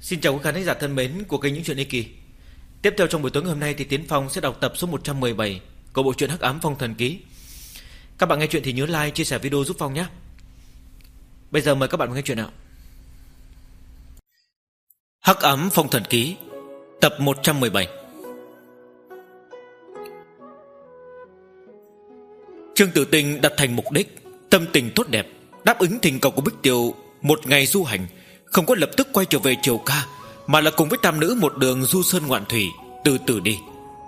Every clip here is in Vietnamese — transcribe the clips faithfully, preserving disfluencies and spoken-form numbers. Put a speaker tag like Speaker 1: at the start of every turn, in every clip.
Speaker 1: Xin chào quý khán giả thân mến của kênh Những Chuyện Ly Kỳ. Tiếp theo trong buổi tối ngày hôm nay thì Tiến Phong sẽ đọc tập số một trăm mười bảy của bộ truyện Hắc Ám Phong Thần Ký. Các bạn nghe chuyện thì nhớ like, chia sẻ video giúp Phong nhé. Bây giờ mời các bạn nghe chuyện nào. Hắc Ám Phong Thần Ký, tập một trăm mười bảy. Trương Tử Tinh đặt thành mục đích, tâm tình tốt đẹp, đáp ứng thỉnh cầu của Bích Tiêu một ngày du hành, không có lập tức quay trở về Triều Ca, mà là cùng với tam nữ một đường du sơn ngoạn thủy, từ từ đi.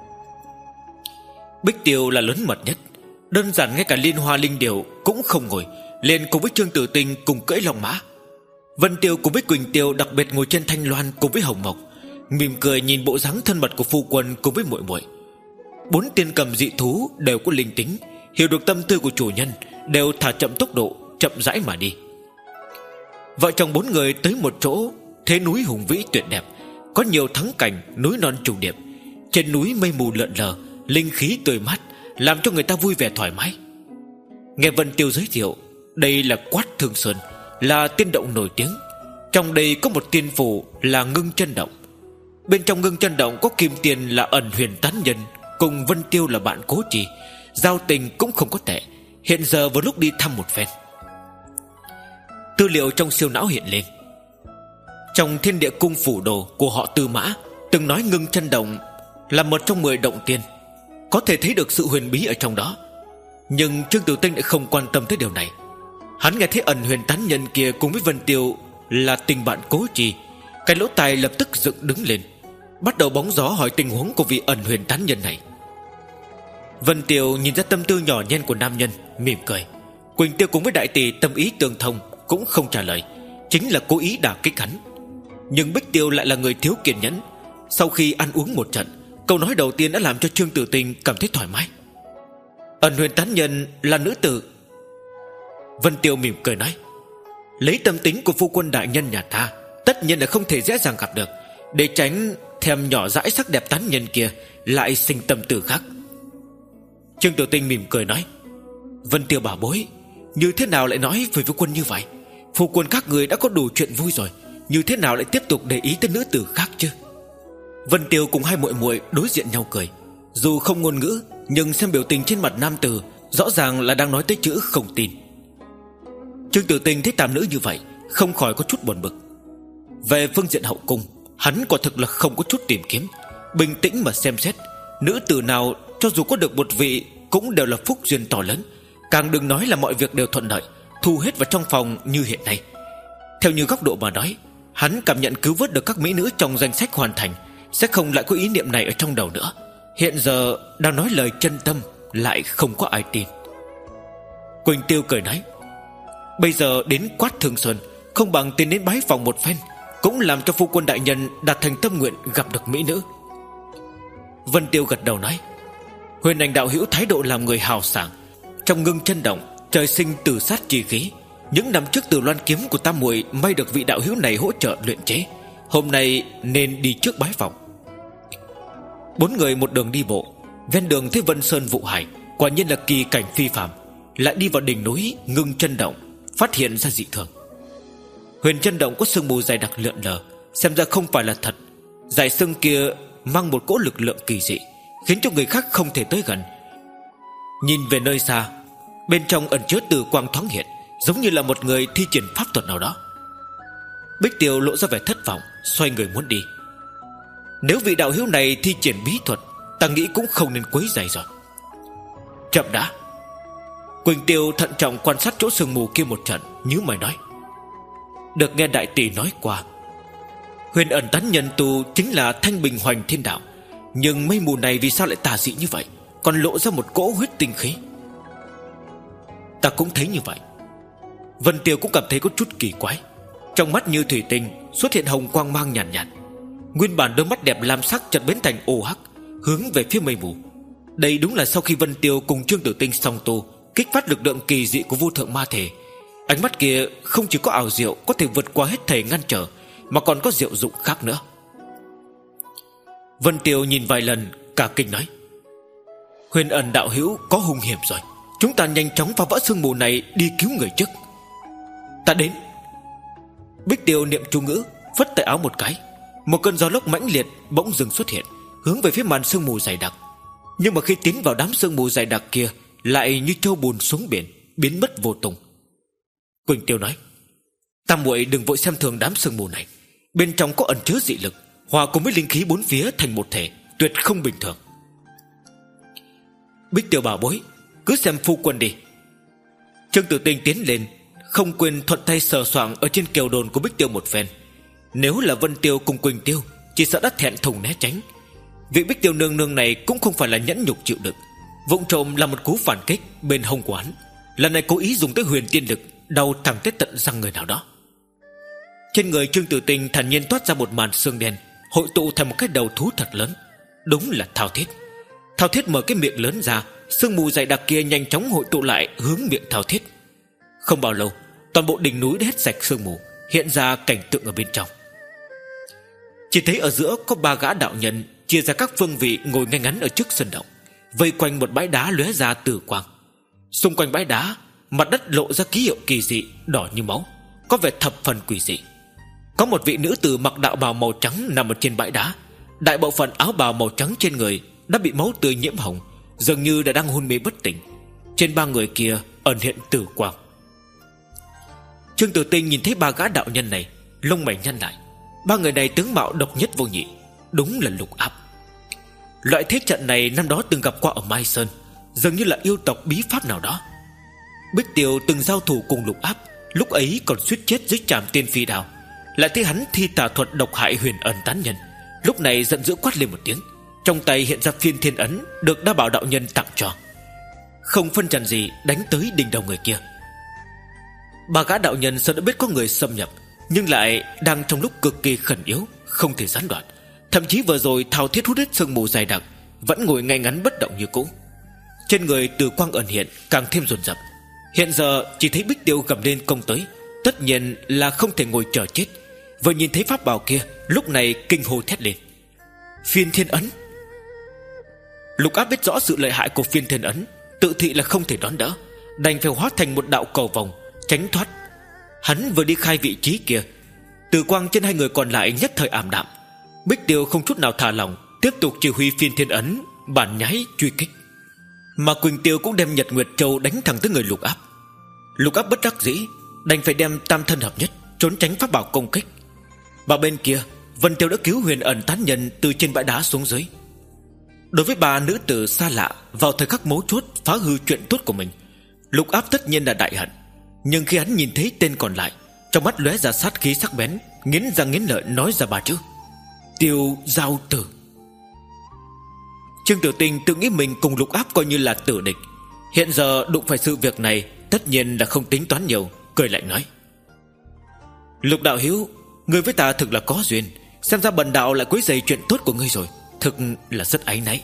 Speaker 1: Bích Tiêu là lớn mật nhất, đơn giản ngay cả Liên Hoa Linh Điểu cũng không ngồi, liền cùng với Trương Tử Tinh cùng cưỡi long mã. Vân Tiêu cùng với Quỳnh Tiêu đặc biệt ngồi trên thanh loan cùng với Hồng Mộc, mỉm cười nhìn bộ dáng thân mật của phu quân cùng với muội muội. Bốn tiên cầm dị thú đều có linh tính, hiểu được tâm tư của chủ nhân, đều thả chậm tốc độ, chậm rãi mà đi. Vợ chồng bốn người tới một chỗ thế núi hùng vĩ tuyệt đẹp, có nhiều thắng cảnh, núi non trùng điệp. Trên núi mây mù lượn lờ, linh khí tươi mát, làm cho người ta vui vẻ thoải mái. Nghe Vân Tiêu giới thiệu, đây là Quát Thương Sơn, là tiên động nổi tiếng. Trong đây có một tiên phủ là Ngưng Chân Động. Bên trong Ngưng Chân Động có kim tiền là Ẩn Huyền Tán Nhân, cùng Vân Tiêu là bạn cố trì, giao tình cũng không có tệ. Hiện giờ vào lúc đi thăm một phen. Tư liệu trong siêu não hiện lên. Trong Thiên Địa Cung phủ đồ của họ Tư Mã từng nói Ngưng Chân Động là một trong mười động tiên, có thể thấy được sự huyền bí ở trong đó. Nhưng Trương Tử Tinh lại không quan tâm tới điều này. Hắn nghe thấy Ẩn Huyền Tán Nhân kia cùng với Vân Tiêu là tình bạn cố trì, cái lỗ tai lập tức dựng đứng lên, bắt đầu bóng gió hỏi tình huống của vị Ẩn Huyền Tán Nhân này. Vân Tiêu nhìn ra tâm tư nhỏ nhen của nam nhân, mỉm cười. Quỳnh Tiêu cùng với đại tỷ tâm ý tương thông, cũng không trả lời, chính là cố ý đả kích hắn. Nhưng Bích Tiêu lại là người thiếu kiên nhẫn. Sau khi ăn uống một trận, câu nói đầu tiên đã làm cho Trương Tử Tinh cảm thấy thoải mái. Ẩn Huyền Tán Nhân là nữ tử. Vân Tiêu mỉm cười nói, lấy tâm tính của phu quân đại nhân nhà ta, tất nhiên là không thể dễ dàng gặp được, để tránh thèm nhỏ dãi sắc đẹp tán nhân kia lại sinh tâm tư khác. Trương Tử Tinh mỉm cười nói, Vân Tiêu bảo bối, như thế nào lại nói với phu quân như vậy? Phu quân các người đã có đủ chuyện vui rồi, như thế nào lại tiếp tục để ý tới nữ tử khác chứ? Vân Tiêu cùng hai muội muội đối diện nhau cười. Dù không ngôn ngữ, nhưng xem biểu tình trên mặt nam tử, rõ ràng là đang nói tới chữ không tin. Trương Tử Tinh thấy tam nữ như vậy, không khỏi có chút buồn bực. Về phương diện hậu cung, hắn quả thực là không có chút tìm kiếm, bình tĩnh mà xem xét. Nữ tử nào cho dù có được một vị cũng đều là phúc duyên to lớn, càng đừng nói là mọi việc đều thuận lợi, thu hết vào trong phòng như hiện nay. Theo như góc độ mà nói, hắn cảm nhận cứu vớt được các mỹ nữ trong danh sách hoàn thành, sẽ không lại có ý niệm này ở trong đầu nữa. Hiện giờ đang nói lời chân tâm, lại không có ai tin. Quỳnh Tiêu cười nói, bây giờ đến Quát Thương Sơn, không bằng tiến đến bái phòng một phen, cũng làm cho phu quân đại nhân đạt thành tâm nguyện gặp được mỹ nữ. Vân Tiêu gật đầu nói, Huyền Ảnh đạo hữu thái độ làm người hào sảng. Trong Ngưng Chân Động trời sinh tử sát chi khí, những năm trước Từ Loan kiếm của tam muội may được vị đạo hữu này hỗ trợ luyện chế, hôm nay nên đi trước bái phòng. Bốn người một đường đi bộ, ven đường thấy Vân Sơn Vụ Hải, quả nhiên là kỳ cảnh phi phàm. Lại đi vào đỉnh núi Ngưng Chân Động, phát hiện ra dị thường. Huyền Chân Động có sương mù dày đặc lượn lờ, xem ra không phải là thật. Dải sương kia mang một cỗ lực lượng kỳ dị, khiến cho người khác không thể tới gần. Nhìn về nơi xa, bên trong ẩn chứa từ quang thoáng hiện, giống như là một người thi triển pháp thuật nào đó. Bích Tiêu lộ ra vẻ thất vọng, xoay người muốn đi. Nếu vị đạo hữu này thi triển bí thuật, ta nghĩ cũng không nên quấy rầy rồi. Chậm đã. Quỳnh Tiêu thận trọng quan sát chỗ sương mù kia một trận, nhíu mày nói, được nghe đại tỷ nói qua, Huyền Ẩn Tán Nhân tu chính là Thanh Bình Hoành Thiên Đạo, nhưng mây mù này vì sao lại tà dị như vậy, còn lộ ra một cỗ huyết tinh khí? Ta cũng thấy như vậy. Vân Tiêu cũng cảm thấy có chút kỳ quái. Trong mắt như thủy tinh xuất hiện hồng quang mang nhàn nhạt, nhạt. Nguyên bản đôi mắt đẹp lam sắc chợt biến thành ô hắc, hướng về phía mây mù. Đây đúng là sau khi Vân Tiêu cùng Trương Tử Tinh song tu, kích phát lực lượng kỳ dị của vô thượng ma thể. Ánh mắt kia không chỉ có ảo diệu, có thể vượt qua hết thảy ngăn trở, mà còn có diệu dụng khác nữa. Vân Tiêu nhìn vài lần, cả kinh nói, Huyền Ẩn đạo hữu có hung hiểm rồi, chúng ta nhanh chóng phá vỡ sương mù này, đi cứu người trước. Ta đến. Bích Tiêu niệm chú ngữ, phất tay áo một cái, một cơn gió lốc mãnh liệt bỗng dừng xuất hiện, hướng về phía màn sương mù dày đặc. Nhưng mà khi tiến vào đám sương mù dày đặc kia, lại như trâu bùn xuống biển, biến mất vô tung. Quỳnh Tiêu nói: Tam muội đừng vội xem thường đám sương mù này, bên trong có ẩn chứa dị lực, hòa cùng với linh khí bốn phía thành một thể, tuyệt không bình thường. Bích Tiêu bảo bối, cứ xem phu quân đi. Trương Tử Tinh tiến lên, không quên thuận tay sờ soạng ở trên kiều đồn của Bích Tiêu một phen. Nếu là Vân Tiêu cùng Quỳnh Tiêu, chỉ sợ đã thẹn thùng né tránh. Vị Bích Tiêu nương nương này cũng không phải là nhẫn nhục chịu đựng, vụng trộm là một cú phản kích bên hông của hắn. Lần này cố ý dùng tới huyền tiên lực, đau thẳng tới tận răng người nào đó. Trên người Trương Tử Tinh thản nhiên toát ra một màn xương đen, hội tụ thành một cái đầu thú thật lớn. Đúng là Thao Thiết. Thao Thiết mở cái miệng lớn ra, sương mù dày đặc kia nhanh chóng hội tụ lại hướng miệng Thao Thiết. Không bao lâu, toàn bộ đỉnh núi đã hết sạch sương mù, hiện ra cảnh tượng ở bên trong. Chỉ thấy ở giữa có ba gã đạo nhân chia ra các phương vị ngồi ngay ngắn ở trước sân động, vây quanh một bãi đá lóe ra tử quang. Xung quanh bãi đá, mặt đất lộ ra ký hiệu kỳ dị đỏ như máu, có vẻ thập phần quỷ dị. Có một vị nữ tử mặc đạo bào màu trắng nằm ở trên bãi đá, đại bộ phận áo bào màu trắng trên người đã bị máu tươi nhiễm hồng, dường như đã đang hôn mê bất tỉnh. Trên ba người kia ẩn hiện tử quang. Trương Tử Tinh nhìn thấy ba gã đạo nhân này, lông mày nhăn lại. Ba người này tướng mạo độc nhất vô nhị, đúng là Lục Áp. Loại thế trận này năm đó từng gặp qua ở Mai Sơn, dường như là yêu tộc bí pháp nào đó. Bích Tiêu từng giao thủ cùng Lục Áp, lúc ấy còn suýt chết dưới trảm tiên phi đao, lại thấy hắn thi tà thuật độc hại huyền ẩn tán nhân, lúc này giận dữ quát lên một tiếng, trong tay hiện ra phiên thiên ấn được đa bảo đạo nhân tặng cho, không phân trần gì đánh tới đỉnh đầu người kia. Ba gã đạo nhân sợ đã biết có người xâm nhập, nhưng lại đang trong lúc cực kỳ khẩn yếu, không thể gián đoạn. Thậm chí vừa rồi Thao Thiết hút hết sương mù dày đặc, vẫn ngồi ngay ngắn bất động như cũ. Trên người từ quang ẩn hiện càng thêm dồn dập. Hiện giờ chỉ thấy Bích Tiêu gầm lên công tới, tất nhiên là không thể ngồi chờ chết. Vừa nhìn thấy pháp bảo kia, lúc này kinh hô thét lên: Phiên thiên ấn! Lục Áp biết rõ sự lợi hại của phiên thiên ấn, tự thị là không thể đón đỡ, đành phải hóa thành một đạo cầu vòng tránh thoát. Hắn vừa đi khai vị trí kia, từ quang trên hai người còn lại nhất thời ảm đạm. Bích Tiêu không chút nào thả lỏng, tiếp tục chỉ huy phiên thiên ấn bản nhái truy kích. Mà Quỳnh Tiêu cũng đem Nhật Nguyệt Châu đánh thẳng tới người Lục Áp. Lục Áp bất đắc dĩ, đành phải đem tam thân hợp nhất trốn tránh pháp bảo công kích. Và bên kia, Vân Tiêu đã cứu huyền ẩn tán nhân từ trên bãi đá xuống dưới. Đối với bà nữ tử xa lạ vào thời khắc mấu chốt phá hư chuyện tốt của mình, Lục Áp tất nhiên là đại hận. Nhưng khi hắn nhìn thấy tên còn lại, trong mắt lóe ra sát khí sắc bén, nghiến răng nghiến lợi nói ra ba chữ: Tiêu Giao Tử. Trương Tử Tinh tự nghĩ mình cùng Lục Áp coi như là tử địch, hiện giờ đụng phải sự việc này, tất nhiên là không tính toán nhiều, cười lạnh nói: Lục đạo hữu, ngươi với ta thực là có duyên, xem ra bần đạo lại quấy rầy chuyện tốt của ngươi rồi, thực là rất áy náy.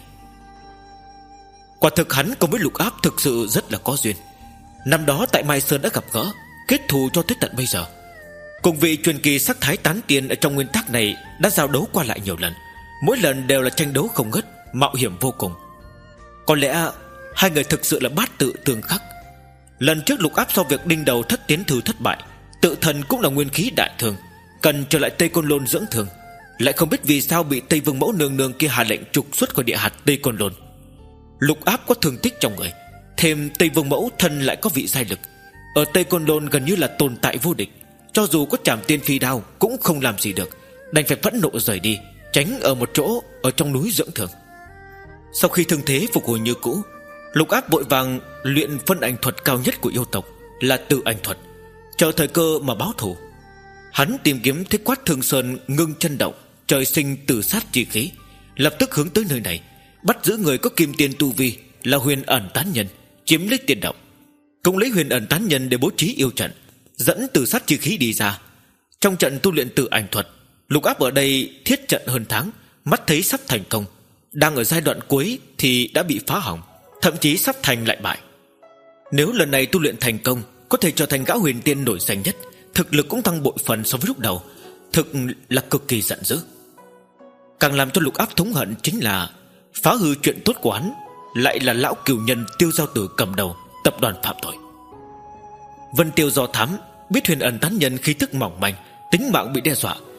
Speaker 1: Quả thực hắn cùng với Lục Áp thực sự rất là có duyên. Năm đó tại Mai Sơn đã gặp gỡ, kết thù cho tới tận bây giờ. Cùng vị truyền kỳ sắc thái tán tiên ở trong nguyên tắc này đã giao đấu qua lại nhiều lần, mỗi lần đều là tranh đấu không ngớt, mạo hiểm vô cùng. Có lẽ hai người thực sự là bát tự tương khắc. Lần trước Lục Áp sau việc đinh đầu thất tiến thư thất bại, tự thần cũng là nguyên khí đại thương, cần trở lại Tây Côn Lôn dưỡng thương, lại không biết vì sao bị Tây Vương mẫu nương nương kia hạ lệnh trục xuất khỏi địa hạt Tây Côn Lôn. Lục Áp có thương tích trong người, thêm Tây Vương mẫu thân lại có vị giai lực, ở Tây Côn Lôn gần như là tồn tại vô địch, cho dù có trảm tiên phi đao cũng không làm gì được, đành phải phẫn nộ rời đi, tránh ở một chỗ ở trong núi dưỡng thương. Sau khi thương thế phục hồi như cũ, Lục Áp vội vàng luyện phân ảnh thuật cao nhất của yêu tộc là tự ảnh thuật, chờ thời cơ mà báo thù. Hắn tìm kiếm thế quát Thương Sơn ngưng chân động, trời sinh tử sát chi khí, lập tức hướng tới nơi này, bắt giữ người có kim tiền tu vi là huyền ẩn tán nhân, chiếm lấy tiền động, cũng lấy huyền ẩn tán nhân để bố trí yêu trận, dẫn tử sát chi khí đi ra. Trong trận tu luyện tự ảnh thuật, Lục Áp ở đây thiết trận hơn tháng, mắt thấy sắp thành công, đang ở giai đoạn cuối thì đã bị phá hỏng, thậm chí sắp thành lại bại. Nếu lần này tu luyện thành công, có thể trở thành gã huyền tiên nổi danh nhất, thực lực cũng tăng bội phần so với lúc đầu, thực là cực kỳ giận dữ. Càng làm cho Lục Áp thống hận chính là phá hư chuyện tốt của hắn lại là lão cừu nhân Tiêu Giao Tử cầm đầu tập đoàn phạm tội. Vân Tiêu do thám biết huyền ẩn tán nhân khí tức mỏng manh, tính mạng bị đe dọa,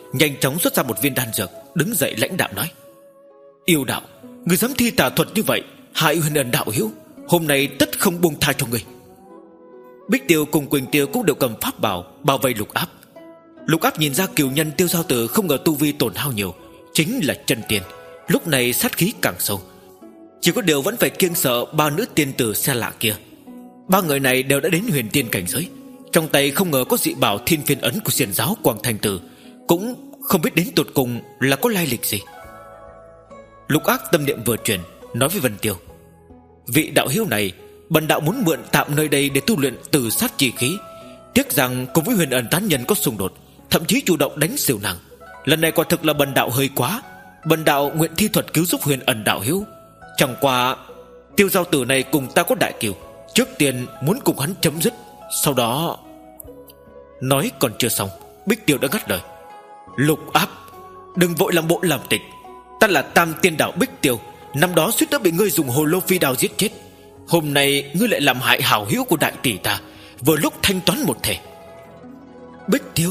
Speaker 1: nhanh chóng xuất ra một viên đan dược, đứng dậy lãnh đạm nói: Yêu đạo, ngươi dám thi tà thuật như vậy, hại Huyền Ẩn đạo hữu, hôm nay tất không buông tha cho ngươi. Bích Tiêu cùng Quỳnh Tiêu cũng đều cầm pháp bảo bao vây Lục Áp. Lục Áp nhìn ra cừu nhân Tiêu Giao Tử không ngờ tu vi tổn hao nhiều, chính là chân tiên, lúc này sát khí càng sâu. Chỉ có điều vẫn phải kiêng sợ ba nữ tiên tử xa lạ kia. Ba người này đều đã đến huyền tiên cảnh giới, trong tay không ngờ có dị bảo Thiên Phiên Ấn của xiển giáo Quảng Thành Tử, cũng không biết đến tột cùng là có lai lịch gì. Lục Áp tâm niệm vừa chuyển, nói với Vân Tiêu: Vị đạo hữu này, bần đạo muốn mượn tạm nơi đây để tu luyện từ sát chi khí. Tiếc rằng cùng với Huyền Ẩn tán nhân có xung đột, thậm chí chủ động đánh xỉu nàng. Lần này quả thực là bần đạo hơi quá. Bần đạo nguyện thi thuật cứu giúp Huyền Ẩn đạo hữu. Chẳng qua Tiêu Giao Tử này cùng ta có đại kiều, trước tiên muốn cùng hắn chấm dứt, sau đó... Nói còn chưa xong, Bích Tiêu đã ngắt lời: Lục Áp, đừng vội làm bộ làm tịch. Ta là Tam Tiên Đảo Bích Tiêu, năm đó suýt đã bị ngươi dùng hồ lô phi đao giết chết. Hôm nay ngươi lại làm hại hảo hữu của đại tỷ ta, vừa lúc thanh toán một thể. Bích Tiêu.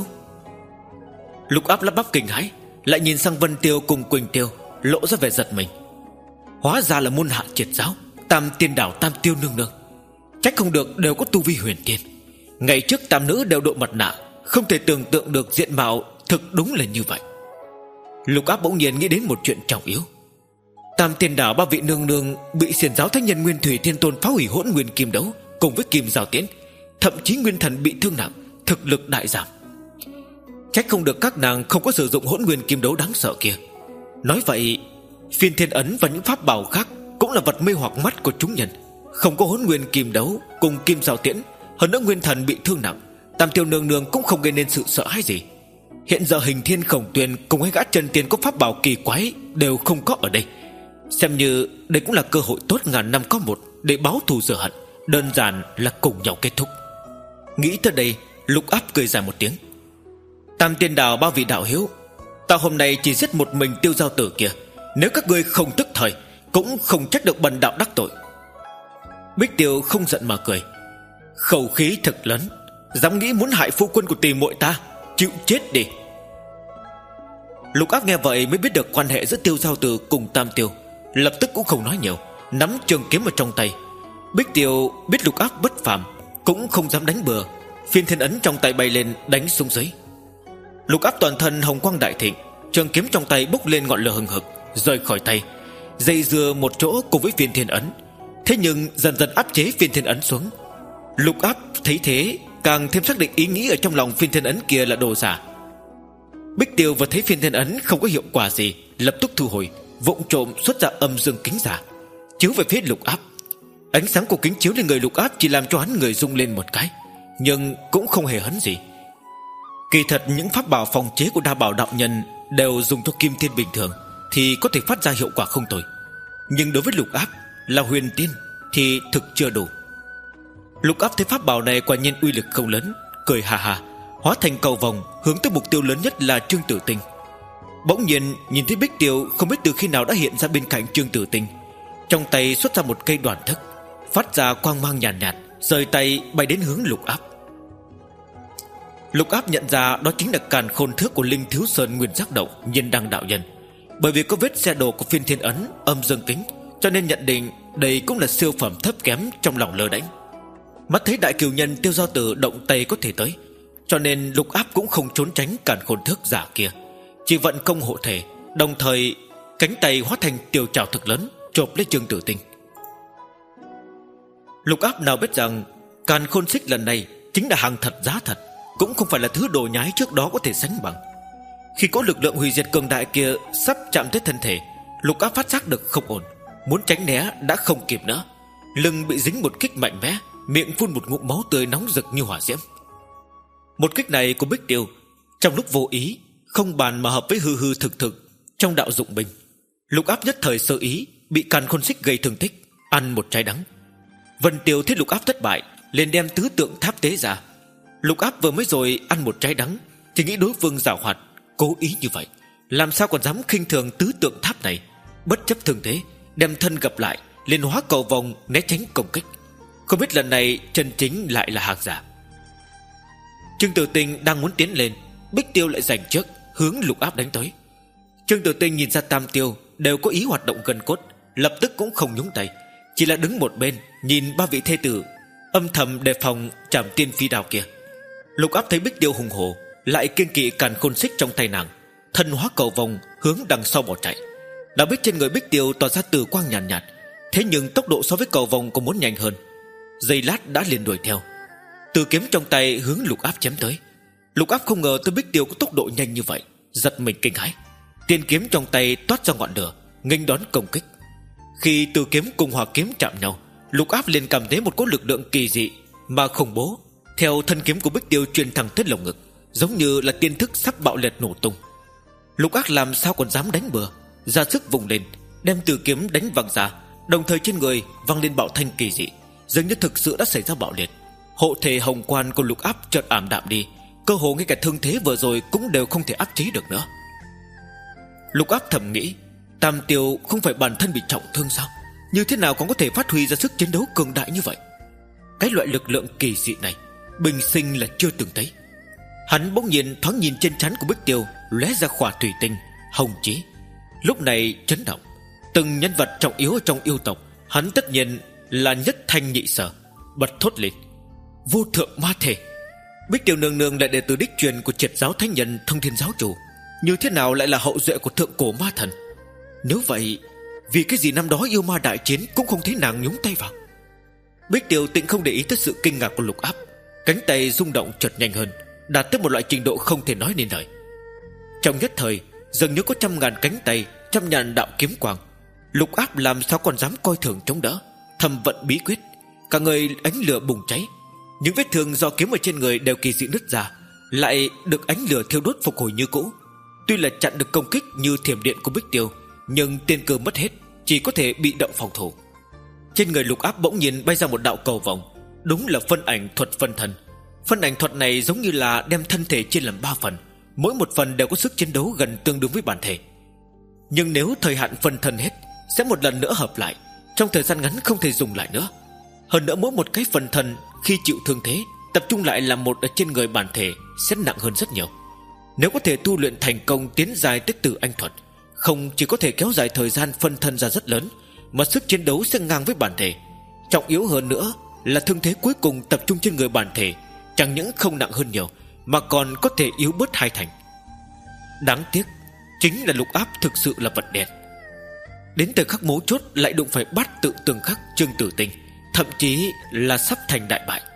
Speaker 1: Lục Áp lắp bắp kinh hãi, lại nhìn sang Vân Tiêu cùng Quỳnh Tiêu, lộ ra vẻ giật mình. Hóa ra là môn hạ triệt giáo Tam Tiên Đảo Tam Tiêu nương nương. Trách không được đều có tu vi huyền tiên. Ngày trước tam nữ đều đội mặt nạ, không thể tưởng tượng được diện mạo thực đúng là như vậy. Lục Áp bỗng nhiên nghĩ đến một chuyện trọng yếu. Tam Tiên Đảo ba vị nương nương bị xiển giáo thánh nhân Nguyên Thủy Thiên Tôn phá hủy hỗn nguyên kim đấu cùng với kim giao tiến, thậm chí nguyên thần bị thương nặng, thực lực đại giảm. Trách không được các nàng không có sử dụng hỗn nguyên kim đấu đáng sợ kia. Nói vậy, Phiên Thiên Ấn và những pháp bảo khác cũng là vật mê hoặc mắt của chúng nhân. Không có hỗn nguyên kim đấu cùng kim giao tiễn, hơn nữa nguyên thần bị thương nặng, Tam Tiêu nương nương cũng không gây nên sự sợ hãi gì. Hiện giờ Hình Thiên Khổng Tuyền cùng hai gã chân tiên có pháp bảo kỳ quái đều không có ở đây, xem như đây cũng là cơ hội tốt ngàn năm có một để báo thù rửa hận, đơn giản là cùng nhau kết thúc. Nghĩ tới đây, Lục Áp cười dài một tiếng: Tam Tiên Đảo ba vị đạo hiếu, ta hôm nay chỉ giết một mình Tiêu Giao Tử kia, nếu các ngươi không tức thời, cũng không trách được bần đạo đắc tội. Bích Tiêu không giận mà cười: Khẩu khí thật lớn, dám nghĩ muốn hại phu quân của tỷ muội ta, chịu chết đi. Lục Áp nghe vậy mới biết được quan hệ giữa Tiêu Giao Tử cùng Tam Tiêu, lập tức cũng không nói nhiều, nắm trường kiếm ở trong tay. Bích Tiêu biết Lục Áp bất phàm, cũng không dám đánh bừa, Phiên Thiên Ấn trong tay bay lên đánh xuống dưới. Lục Áp toàn thân hồng quang đại thịnh, trường kiếm trong tay bốc lên ngọn lửa hừng hực, rời khỏi tay, dây dưa một chỗ cùng với Phiên Thiên Ấn, thế nhưng dần dần áp chế Phiên Thiên Ấn xuống. Lục Áp thấy thế, càng thêm xác định ý nghĩ ở trong lòng Phiên Thiên Ấn kia là đồ giả. Bích Tiêu vừa thấy Phiên Thiên Ấn không có hiệu quả gì, lập tức thu hồi, vụng trộm xuất ra âm dương kính giả, chiếu về phía Lục Áp. Ánh sáng của kính chiếu lên người Lục Áp chỉ làm cho hắn người rung lên một cái, nhưng cũng không hề hấn gì. Kỳ thật những pháp bảo phòng chế của Đa Bảo đạo nhân đều dùng cho kim tiên bình thường thì có thể phát ra hiệu quả không tồi, nhưng đối với Lục Áp là huyền tiên thì thực chưa đủ. Lục Áp thấy pháp bảo này quả nhiên uy lực không lớn, cười hà hà, hóa thành cầu vòng hướng tới mục tiêu lớn nhất là Trương Tử Tinh. Bỗng nhiên nhìn thấy Bích Tiêu không biết từ khi nào đã hiện ra bên cạnh Trương Tử Tinh, trong tay xuất ra một cây đoàn thức, phát ra quang mang nhàn nhạt, nhạt, rời tay bay đến hướng Lục Áp. Lục Áp nhận ra đó chính là càn khôn thước của Linh Thiếu Sơn Nguyên Giác Động Nhiên Đăng đạo nhân. Bởi vì có vết xe đồ của Phiên Thiên Ấn, âm dương kính, cho nên nhận định đây cũng là siêu phẩm thấp kém trong lòng lơ đễnh. Mắt thấy đại kiều nhân Tiêu Giao Tử động tay có thể tới, cho nên Lục Áp cũng không trốn tránh càn khôn thước giả kia, chỉ vận công hộ thể, đồng thời cánh tay hóa thành tiểu trảo thực lớn chộp lấy Trương Tử Tinh. Lục Áp nào biết rằng càn khôn xích lần này chính là hàng thật giá thật, cũng không phải là thứ đồ nhái trước đó có thể sánh bằng. Khi có lực lượng hủy diệt cường đại kia sắp chạm tới thân thể, Lục Áp phát giác được không ổn, muốn tránh né đã không kịp nữa, lưng bị dính một kích mạnh mẽ, miệng phun một ngụm máu tươi nóng rực như hỏa diễm. Một kích này của Bích Tiêu trong lúc vô ý, không bàn mà hợp với hư hư thực thực trong đạo dụng binh. Lục Áp nhất thời sơ ý, bị càn khôn xích gây thương tích, ăn một trái đắng. Vân Tiêu thấy Lục Áp thất bại, liền đem tứ tượng tháp tế ra. Lục Áp vừa mới rồi ăn một trái đắng, thì nghĩ đối phương giảo hoạt, cố ý như vậy, làm sao còn dám khinh thường tứ tượng tháp này. Bất chấp thương thế, đem thân gặp lại, liền hóa cầu vòng né tránh công kích. Không biết lần này chân chính lại là hàng giả. Trương Tử Tinh đang muốn tiến lên, Bích Tiêu lại giành trước, hướng Lục Áp đánh tới. Trương Tử Tinh nhìn ra Tam Tiêu đều có ý hoạt động gần cốt, lập tức cũng không nhúng tay, chỉ là đứng một bên nhìn ba vị thê tử âm thầm đề phòng Trảm Tiên Phi đao kia. Lục Áp thấy Bích Tiêu hùng hổ, lại kiêng kỵ càn khôn xích trong tay nàng, thân hóa cầu vòng hướng đằng sau bỏ chạy. Đã biết trên người Bích Tiêu tỏa ra tử quang nhàn nhạt, nhạt, thế nhưng tốc độ so với cầu vòng còn muốn nhanh hơn. Giây lát đã liền đuổi theo, từ kiếm trong tay hướng Lục Áp chém tới. Lục Áp không ngờ tới Bích Tiêu có tốc độ nhanh như vậy, giật mình kinh hãi. Tiên kiếm trong tay toát ra ngọn lửa, nghênh đón công kích. Khi từ kiếm cùng hỏa kiếm chạm nhau, Lục Áp liền cảm thấy một cỗ lực lượng kỳ dị mà khủng bố theo thân kiếm của Bích Tiêu truyền thẳng tới lồng ngực, giống như là tiên thức sắp bạo liệt nổ tung. Lục Áp làm sao còn dám đánh bừa, ra sức vùng lên, đem từ kiếm đánh văng ra, đồng thời trên người vang lên bạo thanh kỳ dị, dường như thực sự đã xảy ra bạo liệt. Hộ thể hồng quan của Lục Áp chợt ảm đạm đi, cơ hồ ngay cả thương thế vừa rồi cũng đều không thể áp chế được nữa. Lục Áp thầm nghĩ, Tam Tiêu không phải bản thân bị trọng thương sao, như thế nào còn có thể phát huy ra sức chiến đấu cường đại như vậy? Cái loại lực lượng kỳ dị này bình sinh là chưa từng thấy. Hắn bỗng nhiên thoáng nhìn trên trán của Bích Tiêu lóe ra khỏa thủy tinh hồng chí, lúc này chấn động. Từng nhân vật trọng yếu trong yêu tộc, hắn tất nhiên là nhất thanh nhị sở, bật thốt lên: vô thượng ma thể! Bích Tiêu nương nương là đệ tử đích truyền của Triệt giáo thánh nhân Thông Thiên giáo chủ, như thế nào lại là hậu duệ của thượng cổ ma thần? Nếu vậy, vì cái gì năm đó yêu ma đại chiến cũng không thấy nàng nhúng tay vào? Bích Tiêu tịnh không để ý tới sự kinh ngạc của Lục Áp, cánh tay rung động chợt nhanh hơn, đạt tới một loại trình độ không thể nói nên lời. Trong nhất thời, dường như có trăm ngàn cánh tay, trăm ngàn đạo kiếm quang. Lục Áp làm sao còn dám coi thường chống đỡ, thầm vận bí quyết, cả người ánh lửa bùng cháy. Những vết thương do kiếm ở trên người đều kỳ dị nứt ra, lại được ánh lửa thiêu đốt phục hồi như cũ. Tuy là chặn được công kích như thiểm điện của Bích Tiêu, nhưng tiên cơ mất hết, chỉ có thể bị động phòng thủ. Trên người Lục Áp bỗng nhiên bay ra một đạo cầu vòng, đúng là phân ảnh thuật phân thân. Phân ảnh thuật này giống như là đem thân thể chia làm ba phần, mỗi một phần đều có sức chiến đấu gần tương đương với bản thể. Nhưng nếu thời hạn phân thân hết, sẽ một lần nữa hợp lại, trong thời gian ngắn không thể dùng lại nữa. Hơn nữa mỗi một cái phân thân khi chịu thương thế, tập trung lại làm một ở trên người bản thể sẽ nặng hơn rất nhiều. Nếu có thể tu luyện thành công tiến dài tới Tử Anh thuật, không chỉ có thể kéo dài thời gian phân thân ra rất lớn, mà sức chiến đấu sẽ ngang với bản thể. Trọng yếu hơn nữa là thương thế cuối cùng tập trung trên người bản thể, chẳng những không nặng hơn nhiều, mà còn có thể yếu bớt hai thành. Đáng tiếc chính là Lục Áp thực sự là vật đen. Đến thời khắc mấu chốt lại đụng phải bát tự tương khắc Trương Tử Tinh, thậm chí là sắp thành đại bại.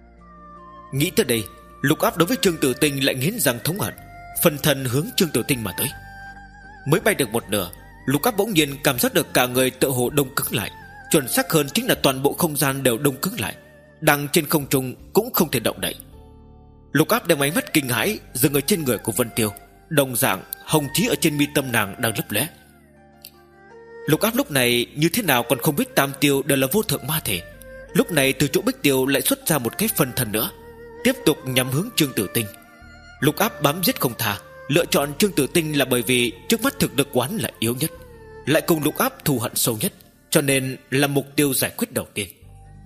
Speaker 1: Nghĩ tới đây, Lục Áp đối với Trương Tử Tinh lại nghiến răng thống hận, phân thân hướng Trương Tử Tinh mà tới. Mới bay được một nửa, Lục Áp bỗng nhiên cảm giác được cả người tựa hồ đông cứng lại, chuẩn xác hơn chính là toàn bộ không gian đều đông cứng lại, đang trên không trung cũng không thể động đậy. Lục Áp đem ánh mắt kinh hãi dừng ở trên người của Vân Tiêu, đồng dạng hồng chí ở trên mi tâm nàng đang lấp lóe. Lục Áp lúc này như thế nào còn không biết Tam Tiêu đều là vô thượng ma thể. Lúc này từ chỗ Bích Tiêu lại xuất ra một cái phân thân nữa, tiếp tục nhắm hướng Trương Tử Tinh. Lục Áp bám giết không tha, lựa chọn Trương Tử Tinh là bởi vì trước mắt thực lực quán là yếu nhất, lại cùng Lục Áp thù hận sâu nhất, cho nên là mục tiêu giải quyết đầu tiên.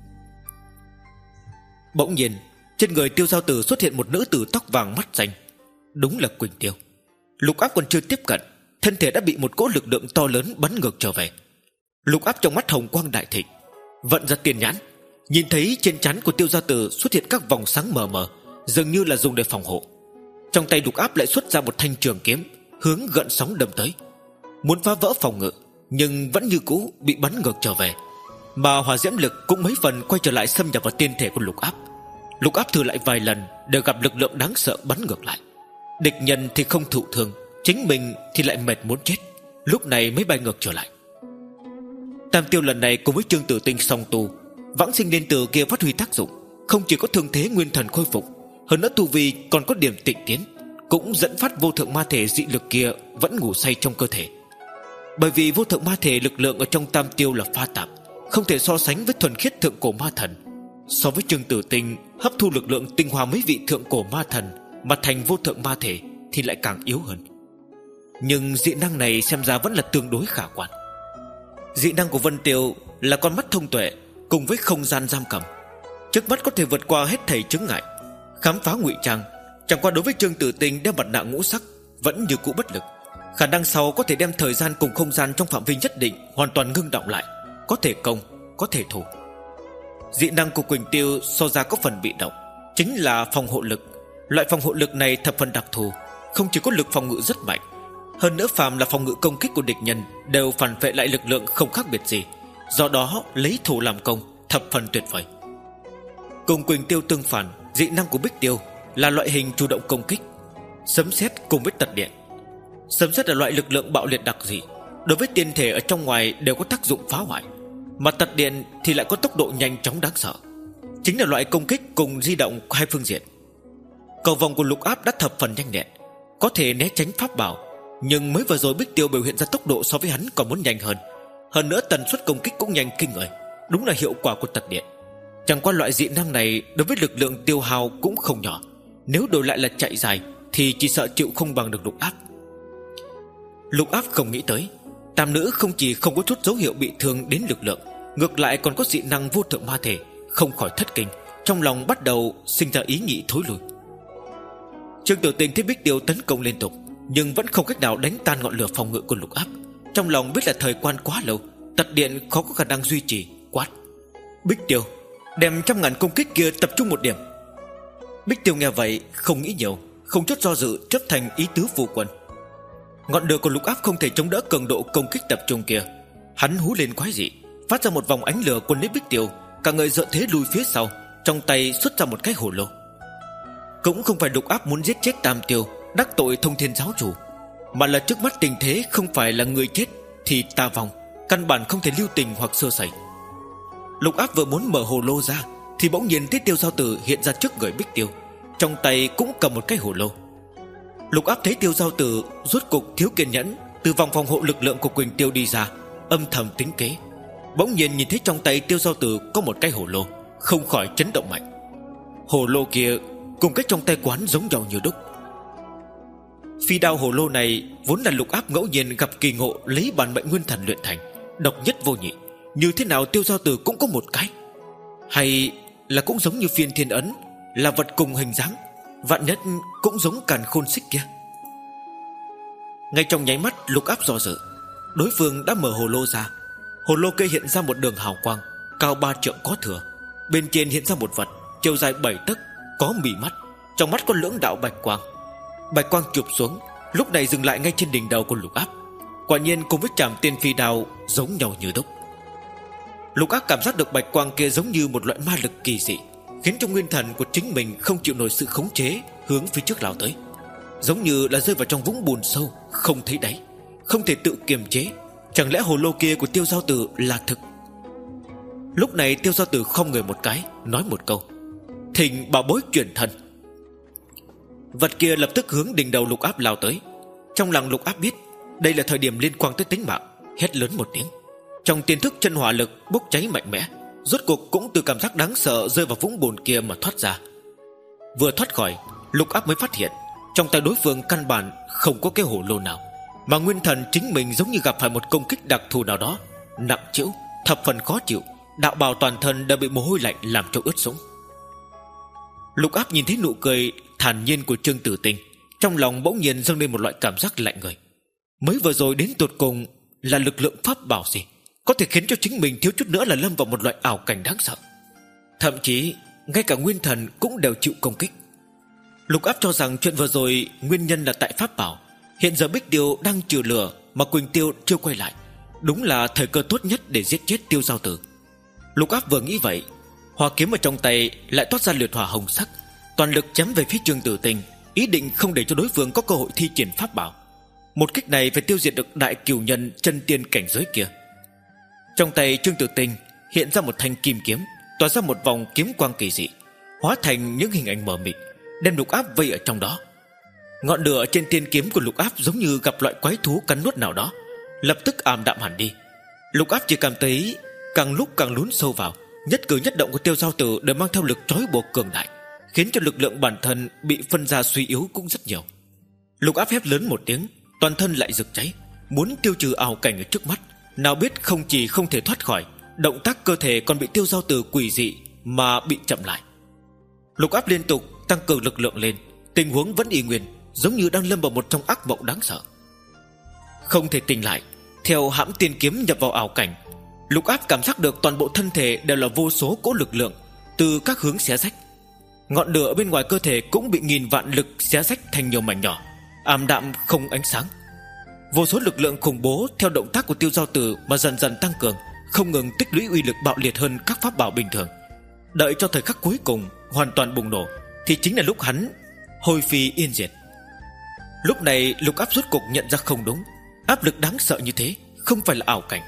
Speaker 1: Bỗng nhiên trên người Tiêu Giao Tử xuất hiện một nữ tử tóc vàng mắt xanh, đúng là Quỳnh Tiêu. Lục Áp còn chưa tiếp cận, thân thể đã bị một cỗ lực lượng to lớn bắn ngược trở về. Lục Áp trong mắt hồng quang đại thịnh, vận ra tiền nhãn, nhìn thấy trên trán của Tiêu Giao Tử xuất hiện các vòng sáng mờ mờ, dường như là dùng để phòng hộ. Trong tay Lục Áp lại xuất ra một thanh trường kiếm, hướng gợn sóng đâm tới, muốn phá vỡ phòng ngự, nhưng vẫn như cũ bị bắn ngược trở về. Mà hỏa diễm lực cũng mấy phần quay trở lại xâm nhập vào tiên thể của Lục Áp. Lục Áp thử lại vài lần đều gặp lực lượng đáng sợ bắn ngược lại. Địch nhân thì không thụ thương, chính mình thì lại mệt muốn chết, lúc này mới bay ngược trở lại. Tam Tiêu lần này cùng với Trương Tử Tinh song tu, vãng sinh liên tử kia phát huy tác dụng, không chỉ có thương thế nguyên thần khôi phục, hơn nữa tu vi còn có điểm tịnh tiến, cũng dẫn phát vô thượng ma thể dị lực kia vẫn ngủ say trong cơ thể. Bởi vì vô thượng ma thể lực lượng ở trong Tam Tiêu là pha tạp, không thể so sánh với thuần khiết thượng cổ ma thần. So với Trương Tử Tinh hấp thu lực lượng tinh hoa mấy vị thượng cổ ma thần mà thành vô thượng ma thể thì lại càng yếu hơn. Nhưng dị năng này xem ra vẫn là tương đối khả quan. Dị năng của Vân Tiêu là con mắt thông tuệ cùng với không gian giam cầm, trước mắt có thể vượt qua hết thảy chướng ngại, khám phá ngụy trang. Chẳng qua đối với Trương Tử Tinh đeo mặt nạ ngũ sắc, vẫn như cũ bất lực. Khả năng sau có thể đem thời gian cùng không gian trong phạm vi nhất định hoàn toàn ngưng đọng lại, có thể công, có thể thủ. Dị năng của Quỳnh Tiêu so ra có phần bị động, chính là phòng hộ lực. Loại phòng hộ lực này thập phần đặc thù, không chỉ có lực phòng ngự rất mạnh, hơn nữa phàm là phòng ngự công kích của địch nhân đều phản vệ lại lực lượng không khác biệt gì. Do đó lấy thủ làm công, thập phần tuyệt vời. Cùng Quỳnh Tiêu tương phản, dị năng của Bích Tiêu là loại hình chủ động công kích. Sấm sét cùng với tật điện. Sấm sét là loại lực lượng bạo liệt đặc dị, đối với tiên thể ở trong ngoài đều có tác dụng phá hoại, mà tật điện thì lại có tốc độ nhanh chóng đáng sợ, chính là loại công kích cùng di động hai phương diện. Cầu vòng của Lục Áp đã thập phần nhanh nhẹn, có thể né tránh pháp bảo, nhưng mới vừa rồi Bích Tiêu biểu hiện ra tốc độ so với hắn còn muốn nhanh hơn. Hơn nữa tần suất công kích cũng nhanh kinh người, đúng là hiệu quả của tật điện. Chẳng qua loại dị năng này đối với lực lượng tiêu hao cũng không nhỏ, nếu đổi lại là chạy dài thì chỉ sợ chịu không bằng được Lục Áp. Lục Áp không nghĩ tới tam nữ không chỉ không có chút dấu hiệu bị thương đến lực lượng, ngược lại còn có dị năng vô thượng ma thể, không khỏi thất kinh, trong lòng bắt đầu sinh ra ý nghĩ thối lui. Trương Tiểu Tình thấy Bích Tiêu tấn công liên tục, nhưng vẫn không cách nào đánh tan ngọn lửa phòng ngự của Lục Áp. Trong lòng biết là thời quan quá lâu, tật điện khó có khả năng duy trì, quát: Bích Tiêu, đem trăm ngàn công kích kia tập trung một điểm. Bích Tiêu nghe vậy không nghĩ nhiều, không chút do dự chấp thành ý tứ phu quân. Ngọn lửa của Lục Áp không thể chống đỡ cường độ công kích tập trung kia, hắn hú lên quái dị, phát ra một vòng ánh lửa cuốn lấy Bích Tiêu, cả người dựa thế lùi phía sau, trong tay xuất ra một cái hồ lô. Cũng không phải Lục Áp muốn giết chết Tam Tiêu, đắc tội Thông Thiên giáo chủ, mà là trước mắt tình thế không phải là người chết thì ta vong, căn bản không thể lưu tình hoặc sơ sẩy. Lục Áp vừa muốn mở hồ lô ra thì bỗng nhiên thấy Tiêu Giao Tử hiện ra trước người Bích Tiêu, trong tay cũng cầm một cái hồ lô. Lục Áp thấy Tiêu Giao Tử rốt cục thiếu kiên nhẫn, từ vòng phòng hộ lực lượng của Quỳnh Tiêu đi ra, âm thầm tính kế. Bỗng nhiên nhìn thấy trong tay Tiêu Giao Tử có một cái hồ lô, không khỏi chấn động mạnh. Hồ lô kia cùng cái trong tay quán giống nhau như đúc. Phi đao hồ lô này vốn là Lục Áp ngẫu nhiên gặp kỳ ngộ lấy bản mệnh nguyên thần luyện thành, độc nhất vô nhị, như thế nào Tiêu Giao Tử cũng có một cái, hay là cũng giống như Phiên Thiên Ấn, là vật cùng hình dáng, vạn nhất cũng giống Càn Khôn Xích kia. Ngay trong nháy mắt Lục Áp do dự, đối phương đã mở hồ lô ra. Hồ lô kia hiện ra một đường hào quang cao ba trượng có thừa, bên trên hiện ra một vật chiều dài bảy tấc, có mì mắt, trong mắt có lưỡng đạo bạch quang. Bạch quang chụp xuống, lúc này dừng lại ngay trên đỉnh đầu của Lục Áp. Quả nhiên cùng với trảm tiên phi đao giống nhau như đúc. Lục Áp cảm giác được bạch quang kia giống như một loại ma lực kỳ dị, khiến cho nguyên thần của chính mình không chịu nổi sự khống chế, hướng phía trước lao tới, giống như là rơi vào trong vũng bùn sâu không thấy đáy, không thể tự kiềm chế. Chẳng lẽ hồ lô kia của Tiêu Giao Tử là thực? Lúc này Tiêu Giao Tử khom người một cái, nói một câu: Thỉnh bảo bối chuyển thân. Vật kia lập tức hướng đỉnh đầu Lục Áp lao tới. Trong lòng Lục Áp biết đây là thời điểm liên quan tới tính mạng, hét lớn một tiếng. Trong tiên thức chân hỏa lực bốc cháy mạnh mẽ, rốt cuộc cũng từ cảm giác đáng sợ rơi vào vũng bùn kia mà thoát ra. Vừa thoát khỏi, Lục Áp mới phát hiện trong tay đối phương căn bản không có cái hồ lô nào, mà nguyên thần chính mình giống như gặp phải một công kích đặc thù nào đó, nặng trĩu, thập phần khó chịu, đạo bào toàn thân đã bị mồ hôi lạnh làm cho ướt sũng. Lục Áp nhìn thấy nụ cười thản nhiên của Trương Tử Tình, trong lòng bỗng nhiên dâng lên một loại cảm giác lạnh người. Mới vừa rồi đến tột cùng là lực lượng pháp bảo gì có thể khiến cho chính mình thiếu chút nữa là lâm vào một loại ảo cảnh đáng sợ. Thậm chí ngay cả nguyên thần cũng đều chịu công kích. Lục Áp cho rằng chuyện vừa rồi nguyên nhân là tại pháp bảo. Hiện giờ Bích Tiêu đang trừ lửa mà Quỳnh Tiêu chưa quay lại, đúng là thời cơ tốt nhất để giết chết Tiêu Giao Tử. Lục Áp vừa nghĩ vậy, hỏa kiếm ở trong tay lại toát ra liệt hỏa hồng sắc, toàn lực chém về phía Trương Tử Tình, ý định không để cho đối phương có cơ hội thi triển pháp bảo. Một kích này phải tiêu diệt được đại cửu nhân chân tiên cảnh giới kia. Trong tay Trương Tử Tình hiện ra một thanh kim kiếm, tỏa ra một vòng kiếm quang kỳ dị, hóa thành những hình ảnh mờ mịt, đem Lục Áp vây ở trong đó. Ngọn lửa trên tiên kiếm của Lục Áp giống như gặp loại quái thú cắn nuốt nào đó, lập tức ảm đạm hẳn đi. Lục Áp chỉ cảm thấy càng lúc càng lún sâu vào, nhất cử nhất động của Tiêu Giao Tử đều mang theo lực trói buộc cường đại, khiến cho lực lượng bản thân bị phân ra suy yếu cũng rất nhiều. Lục Áp hét lớn một tiếng, toàn thân lại rực cháy, muốn tiêu trừ ảo cảnh ở trước mắt. Nào biết không chỉ không thể thoát khỏi, động tác cơ thể còn bị Tiêu Giao Tử quỷ dị mà bị chậm lại. Lục Áp liên tục tăng cường lực lượng lên, tình huống vẫn y nguyên, giống như đang lâm vào một trong ác mộng đáng sợ. Không thể tỉnh lại, theo hãm tiên kiếm nhập vào ảo cảnh, Lục Áp cảm giác được toàn bộ thân thể đều là vô số cỗ lực lượng từ các hướng xé rách. Ngọn lửa bên ngoài cơ thể cũng bị nghìn vạn lực xé rách thành nhiều mảnh nhỏ, ảm đạm không ánh sáng. Vô số lực lượng khủng bố theo động tác của Tiêu Giao Tử mà dần dần tăng cường, không ngừng tích lũy uy lực bạo liệt hơn các pháp bảo bình thường. Đợi cho thời khắc cuối cùng hoàn toàn bùng nổ thì chính là lúc hắn hôi phi yên diệt. Lúc này Lục Áp rốt cục nhận ra không đúng, áp lực đáng sợ như thế không phải là ảo cảnh.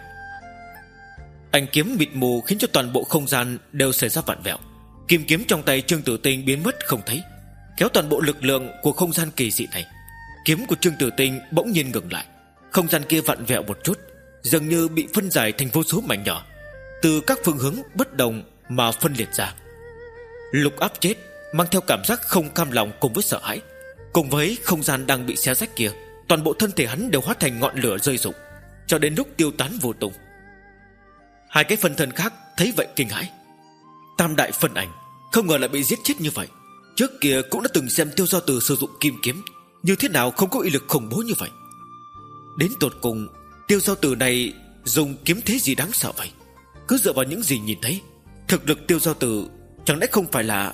Speaker 1: Ánh kiếm mịt mù khiến cho toàn bộ không gian đều xảy ra vặn vẹo. Kim kiếm trong tay Trương Tử Tinh biến mất không thấy, kéo toàn bộ lực lượng của không gian kỳ dị này. Kiếm của Trương Tử Tinh bỗng nhiên ngừng lại, không gian kia vặn vẹo một chút, dường như bị phân giải thành vô số mảnh nhỏ, từ các phương hướng bất đồng mà phân liệt ra. Lục Áp chết mang theo cảm giác không cam lòng cùng với sợ hãi. Cùng với không gian đang bị xé rách kia, toàn bộ thân thể hắn đều hóa thành ngọn lửa rơi rụng, cho đến lúc tiêu tán vô tung. Hai cái phân thân khác thấy vậy kinh hãi. Tam đại phân ảnh không ngờ lại bị giết chết như vậy. Trước kia cũng đã từng xem Tiêu Giao Tử sử dụng kim kiếm, như thế nào không có uy lực khủng bố như vậy. Đến tột cùng Tiêu Giao Tử này dùng kiếm thế gì đáng sợ vậy? Cứ dựa vào những gì nhìn thấy, thực lực Tiêu Giao Tử chẳng lẽ không phải là...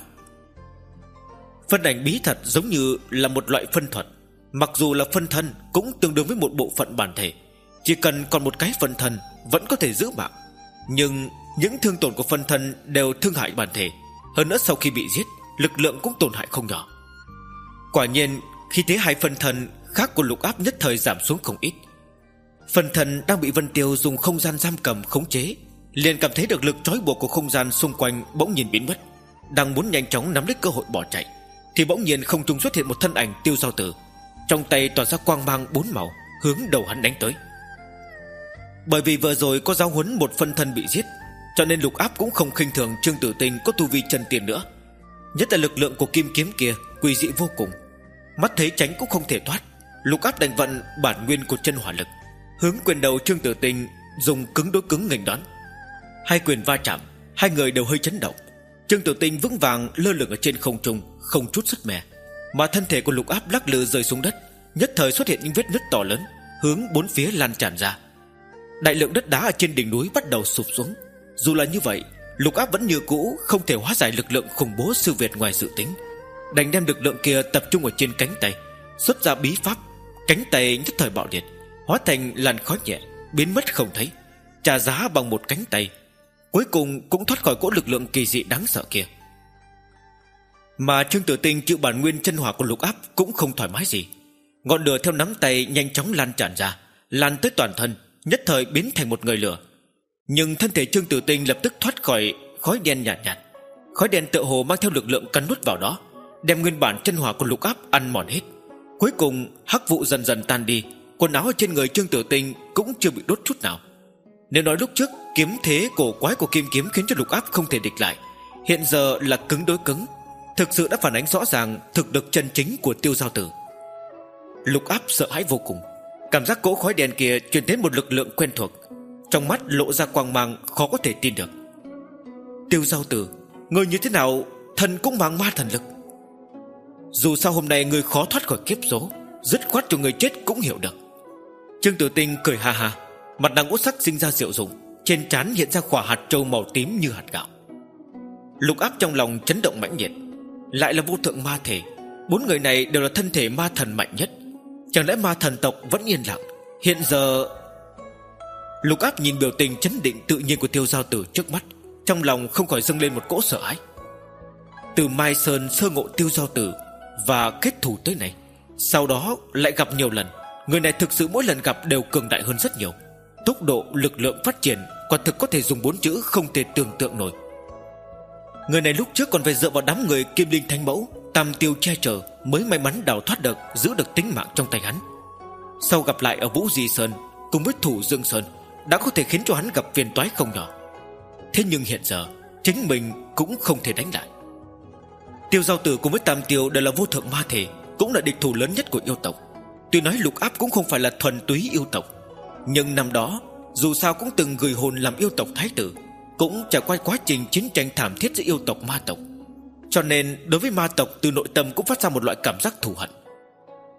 Speaker 1: Phân ảnh bí thật giống như là một loại phân thuật. Mặc dù là phân thân cũng tương đương với một bộ phận bản thể, chỉ cần còn một cái phân thân vẫn có thể giữ mạng. Nhưng những thương tổn của phân thân đều thương hại bản thể. Hơn nữa sau khi bị giết, lực lượng cũng tổn hại không nhỏ. Quả nhiên khi thấy hai phân thân khác của Lục Áp nhất thời giảm xuống không ít. Phân thân đang bị Vân Tiêu dùng không gian giam cầm khống chế, liền cảm thấy được lực trói buộc của không gian xung quanh bỗng nhiên biến mất. Đang muốn nhanh chóng nắm lấy cơ hội bỏ chạy, thì bỗng nhiên không trung xuất hiện một thân ảnh Tiêu Giao Tử, trong tay tỏa ra quang mang bốn màu, hướng đầu hắn đánh tới. Bởi vì vừa rồi có giáo huấn một phân thân bị giết, cho nên Lục Áp cũng không khinh thường Trương Tử Tinh có tu vi chân tiền nữa. Nhất là lực lượng của kim kiếm kia quỷ dị vô cùng, mắt thấy tránh cũng không thể thoát. Lục Áp đành vận bản nguyên của chân hỏa lực, hướng quyền đầu Trương Tử Tinh dùng cứng đối cứng nghênh đón. Hai quyền va chạm, hai người đều hơi chấn động. Trương Tử Tinh vững vàng lơ lửng ở trên không trung, không chút sức mẻ, mà thân thể của Lục Áp lắc lư rơi xuống đất, nhất thời xuất hiện những vết nứt to lớn, hướng bốn phía lan tràn ra. Đại lượng đất đá ở trên đỉnh núi bắt đầu sụp xuống. Dù là như vậy, Lục Áp vẫn như cũ không thể hóa giải lực lượng khủng bố siêu việt ngoài dự tính, đành đem lực lượng kia tập trung ở trên cánh tay, xuất ra bí pháp. Cánh tay nhất thời bạo liệt, hóa thành làn khói nhẹ, biến mất không thấy, trả giá bằng một cánh tay, cuối cùng cũng thoát khỏi cỗ lực lượng kỳ dị đáng sợ kia. Mà Trương Tử Tinh chịu bản nguyên chân hỏa của Lục Áp cũng không thoải mái gì. Ngọn lửa theo nắm tay nhanh chóng lan tràn ra, lan tới toàn thân, nhất thời biến thành một người lửa. Nhưng thân thể Trương Tử Tinh lập tức thoát khỏi khói đen nhạt nhạt. Khói đen tựa hồ mang theo lực lượng cắn nuốt vào đó, đem nguyên bản chân hỏa của Lục Áp ăn mòn hết. Cuối cùng hắc vụ dần dần tan đi, quần áo ở trên người Trương Tử Tinh cũng chưa bị đốt chút nào. Nếu nói lúc trước kiếm thế cổ quái của kim kiếm khiến cho Lục Áp không thể địch lại, hiện giờ là cứng đối cứng, thực sự đã phản ánh rõ ràng thực lực chân chính của Tiêu Giao Tử. Lục Áp sợ hãi vô cùng, cảm giác cỗ khói đen kia truyền đến một lực lượng quen thuộc, trong mắt lộ ra quang mang khó có thể tin được. Tiêu Giao Tử, ngươi như thế nào thần cũng mang ma thần lực? Dù sao hôm nay ngươi khó thoát khỏi kiếp số, dứt khoát cho ngươi chết cũng hiểu được. Trương Tử Tinh cười ha ha, mặt nàng ngũ sắc sinh ra diệu dụng, trên trán hiện ra khỏa hạt trâu màu tím như hạt gạo. Lục Áp trong lòng chấn động mãnh liệt, lại là vô thượng ma thể. Bốn người này đều là thân thể ma thần mạnh nhất, chẳng lẽ ma thần tộc vẫn yên lặng? Hiện giờ Lục Áp nhìn biểu tình chấn định tự nhiên của Tiêu Giao Tử trước mắt, trong lòng không khỏi dâng lên một cỗ sợ hãi. Từ Mai Sơn sơ ngộ Tiêu Giao Tử và kết thù tới này, sau đó lại gặp nhiều lần, người này thực sự mỗi lần gặp đều cường đại hơn rất nhiều. Tốc độ lực lượng phát triển quả thực có thể dùng bốn chữ không thể tưởng tượng nổi. Người này lúc trước còn phải dựa vào đám người Kim Linh Thánh Mẫu tam tiêu che chở mới may mắn đào thoát được, giữ được tính mạng trong tay hắn. Sau gặp lại ở Vũ Di Sơn cùng với Thủ Dương Sơn, đã có thể khiến cho hắn gặp phiền toái không nhỏ. Thế nhưng hiện giờ chính mình cũng không thể đánh lại. Tiêu Giao Tử cùng với Tam Tiêu đều là vô thượng ma thể, cũng là địch thủ lớn nhất của yêu tộc. Tuy nói Lục Áp cũng không phải là thuần túy yêu tộc, nhưng năm đó dù sao cũng từng gửi hồn làm yêu tộc thái tử, cũng trải qua quá trình chiến tranh thảm thiết giữa yêu tộc ma tộc, cho nên đối với ma tộc từ nội tâm cũng phát ra một loại cảm giác thù hận.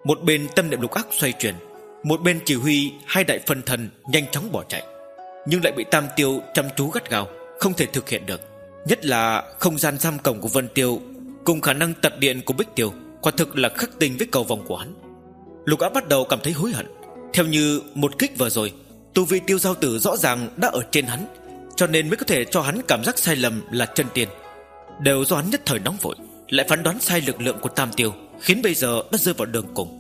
Speaker 1: Một bên tâm niệm lục áp xoay chuyển, một bên chỉ huy hai đại phân thân nhanh chóng bỏ chạy, nhưng lại bị Tam Tiêu chăm chú gắt gao, không thể thực hiện được. Nhất là không gian giam cầm của Vân Tiêu cùng khả năng tật điện của Bích Tiêu quả thực là khắc tinh với cầu vòng của hắn. Lục áp bắt đầu cảm thấy hối hận. Theo như một kích vừa rồi, tu vi Tiêu Giao Tử rõ ràng đã ở trên hắn, cho nên mới có thể cho hắn cảm giác sai lầm là chân tiên. Đều do hắn nhất thời nóng vội, lại phán đoán sai lực lượng của Tam Tiêu, khiến bây giờ đã rơi vào đường cùng.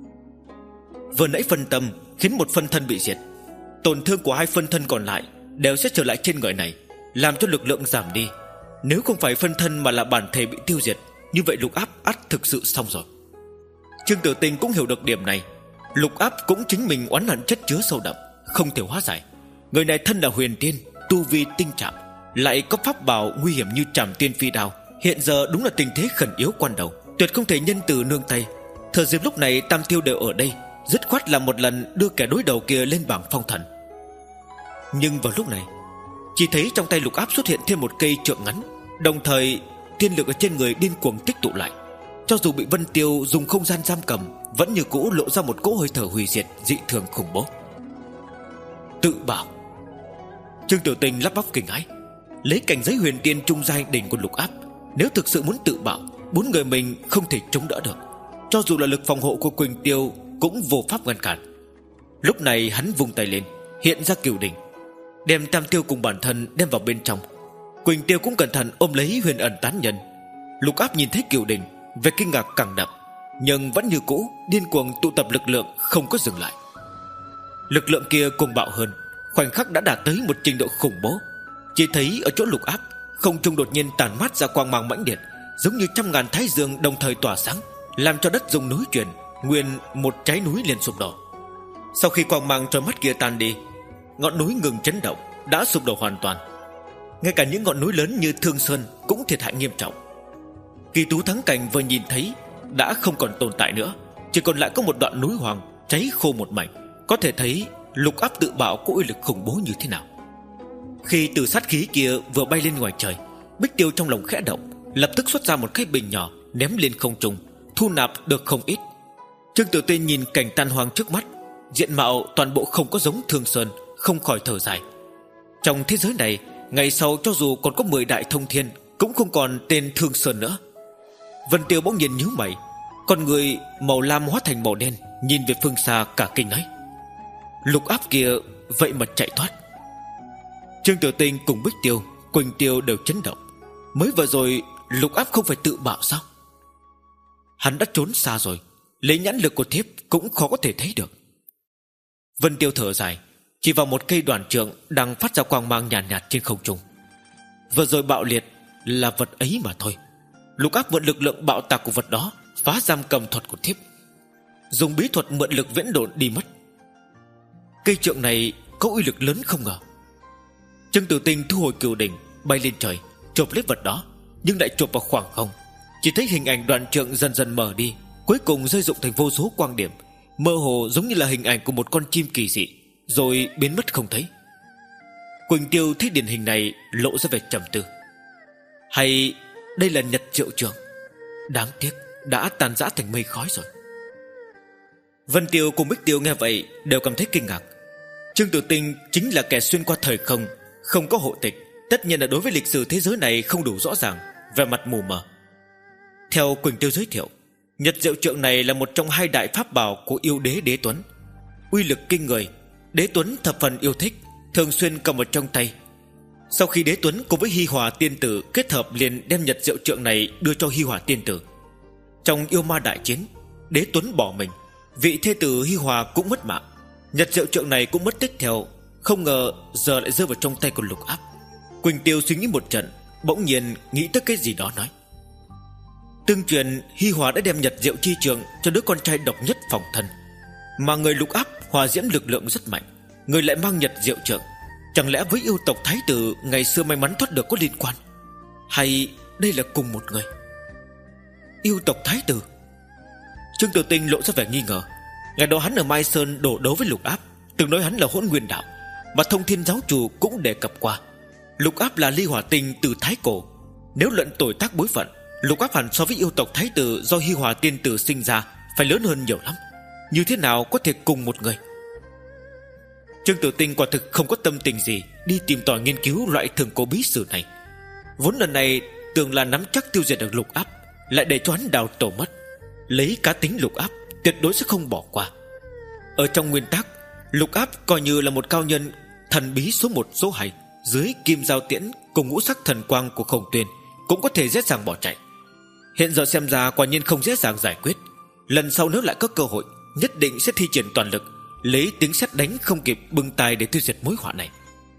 Speaker 1: Vừa nãy phân tâm khiến một phân thân bị diệt, tổn thương của hai phân thân còn lại đều sẽ trở lại trên người này, làm cho lực lượng giảm đi. Nếu không phải phân thân mà là bản thể bị tiêu diệt, như vậy lục áp ắt thực sự xong rồi. Trương Tử Tinh cũng hiểu được điểm này. Lục áp cũng chính mình oán hận chất chứa sâu đậm, không thể hóa giải. Người này thân là huyền tiên, tu vi tinh trạm, lại có pháp bảo nguy hiểm như Trảm Tiên Phi Đao. Hiện giờ đúng là tình thế khẩn yếu quan đầu, tuyệt không thể nhân từ nương tay. Thời dịp lúc này Tam Tiêu đều ở đây, dứt khoát là một lần đưa kẻ đối đầu kia lên bảng phong thần. Nhưng vào lúc này, chỉ thấy trong tay lục áp xuất hiện thêm một cây trượng ngắn, đồng thời tiên lực ở trên người điên cuồng tích tụ lại. Cho dù bị Vân Tiêu dùng không gian giam cầm, vẫn như cũ lộ ra một cỗ hơi thở hủy diệt dị thường khủng bố. Tự bảo. Trương Tiểu Tình lắp bắp kinh hãi. Lấy cảnh giới huyền tiên trung giai đỉnh của lục áp, nếu thực sự muốn tự bảo, bốn người mình không thể chống đỡ được. Cho dù là lực phòng hộ của Quỳnh Tiêu cũng vô pháp ngăn cản. Lúc này hắn vung tay lên, hiện ra cửu đỉnh, đem Tam Tiêu cùng bản thân đem vào bên trong. Quỳnh Tiêu cũng cẩn thận ôm lấy huyền ẩn tán nhân. Lục áp nhìn thấy cửu đỉnh, về kinh ngạc càng đậm, nhưng vẫn như cũ điên cuồng tụ tập lực lượng, không có dừng lại. Lực lượng kia cuồng bạo hơn, khoảnh khắc đã đạt tới một trình độ khủng bố. Chỉ thấy ở chỗ lục áp, không trung đột nhiên tàn mát ra quang mang mãnh liệt, giống như trăm ngàn thái dương đồng thời tỏa sáng, làm cho đất rung núi chuyển, nguyên một trái núi liền sụp đổ. Sau khi quang mang trói mắt kia tan đi, ngọn núi ngừng chấn động, đã sụp đổ hoàn toàn. Ngay cả những ngọn núi lớn như Thương Sơn cũng thiệt hại nghiêm trọng. Kỳ Tú Thắng Cảnh vừa nhìn thấy đã không còn tồn tại nữa, chỉ còn lại có một đoạn núi hoàng cháy khô một mảnh. Có thể thấy lục áp tự bạo có uy lực khủng bố như thế nào. Khi từ sát khí kia vừa bay lên ngoài trời, Bích Tiêu trong lòng khẽ động, lập tức xuất ra một cái bình nhỏ ném lên không trung, thu nạp được không ít. Trương Tử Tinh nhìn cảnh tan hoang trước mắt, diện mạo toàn bộ không có giống Thương Sơn, không khỏi thở dài. Trong thế giới này, ngày sau cho dù còn có mười đại thông thiên, cũng không còn tên Thương Sơn nữa. Vân Tiêu bỗng nhiên nhíu mày, con người màu lam hóa thành màu đen, nhìn về phương xa cả kinh nói: lục áp kia vậy mà chạy thoát. Trương Tiểu Tinh cùng Bích Tiêu, Quỳnh Tiêu đều chấn động. Mới vừa rồi lục áp không phải tự bạo sao? Hắn đã trốn xa rồi, lấy nhãn lực của thiếp cũng khó có thể thấy được. Vân Tiêu thở dài, chỉ vào một cây đoàn trượng đang phát ra quang mang nhàn nhạt, nhạt trên không trung. Vừa rồi bạo liệt là vật ấy mà thôi. Lục áp mượn lực lượng bạo tạc của vật đó phá giam cầm thuật của thiếp, dùng bí thuật mượn lực viễn độn đi mất. Cây trượng này có uy lực lớn không ngờ. Trương Tử Tinh thu hồi cửu đỉnh, bay lên trời, chộp lấy vật đó, nhưng lại chộp vào khoảng không. Chỉ thấy hình ảnh đoàn trượng dần dần mờ đi, cuối cùng rơi rụng thành vô số quang điểm, mơ hồ giống như là hình ảnh của một con chim kỳ dị, rồi biến mất không thấy. Quỳnh Tiêu thấy điển hình này, lộ ra vẻ trầm tư. Hay đây là Nhật Diệu Trường? Đáng tiếc đã tan rã thành mây khói rồi. Vân Tiêu cùng Bích Tiêu nghe vậy đều cảm thấy kinh ngạc. Trương Tử Tinh chính là kẻ xuyên qua thời không, không có hộ tịch, tất nhiên là đối với lịch sử thế giới này không đủ rõ ràng, về mặt mù mờ. Theo Quỳnh Tiêu giới thiệu, Nhật Diệu Trượng này là một trong hai đại pháp bảo của yêu đế Đế Tuấn, uy lực kinh người. Đế Tuấn thập phần yêu thích, thường xuyên cầm ở trong tay. Sau khi Đế Tuấn cùng với Hi Hòa tiên tử kết hợp, liền đem Nhật Diệu Trượng này đưa cho Hi Hòa tiên tử. Trong yêu ma đại chiến, Đế Tuấn bỏ mình, vị thê tử Hi Hòa cũng mất mạng, Nhật Diệu Trượng này cũng mất tích theo. Không ngờ giờ lại rơi vào trong tay của lục áp. Quỳnh Tiêu suy nghĩ một trận, bỗng nhiên nghĩ tới cái gì đó nói: tương truyền Hi Hòa đã đem Nhật Diệu chi trường cho đứa con trai độc nhất phòng thân, mà người lục áp hòa diễm lực lượng rất mạnh, người lại mang Nhật Diệu Trượng. Chẳng lẽ với yêu tộc thái tử ngày xưa may mắn thoát được có liên quan? Hay đây là cùng một người? Yêu tộc thái tử? Trương Tiểu Tinh lộ ra vẻ nghi ngờ. Ngày đó hắn ở Mai Sơn đổ đấu với lục áp, từng nói hắn là hỗn nguyên đạo, mà Thông Thiên giáo chủ cũng đề cập qua. Lục áp là ly hỏa tinh từ thái cổ. Nếu luận tuổi tác bối phận, lục áp hẳn so với yêu tộc thái tử do Hi Hòa tiên tử sinh ra phải lớn hơn nhiều lắm. Như thế nào có thể cùng một người? Trương Tử Tinh quả thực không có tâm tình gì đi tìm tòi nghiên cứu loại thường cổ bí sử này. Vốn lần này tưởng là nắm chắc tiêu diệt được Lục Áp, lại để cho hắn đào tổ mất. Lấy cá tính Lục Áp, tuyệt đối sẽ không bỏ qua. Ở trong nguyên tắc, Lục Áp coi như là một cao nhân thần bí số một số hai, dưới kim giao tiễn cùng ngũ sắc thần quang của Khổng Tuyên cũng có thể dễ dàng bỏ chạy. Hiện giờ xem ra quả nhiên không dễ dàng giải quyết. Lần sau nếu lại có cơ hội, nhất định sẽ thi triển toàn lực, lấy tiếng sét đánh không kịp bưng tay để tiêu diệt mối họa này.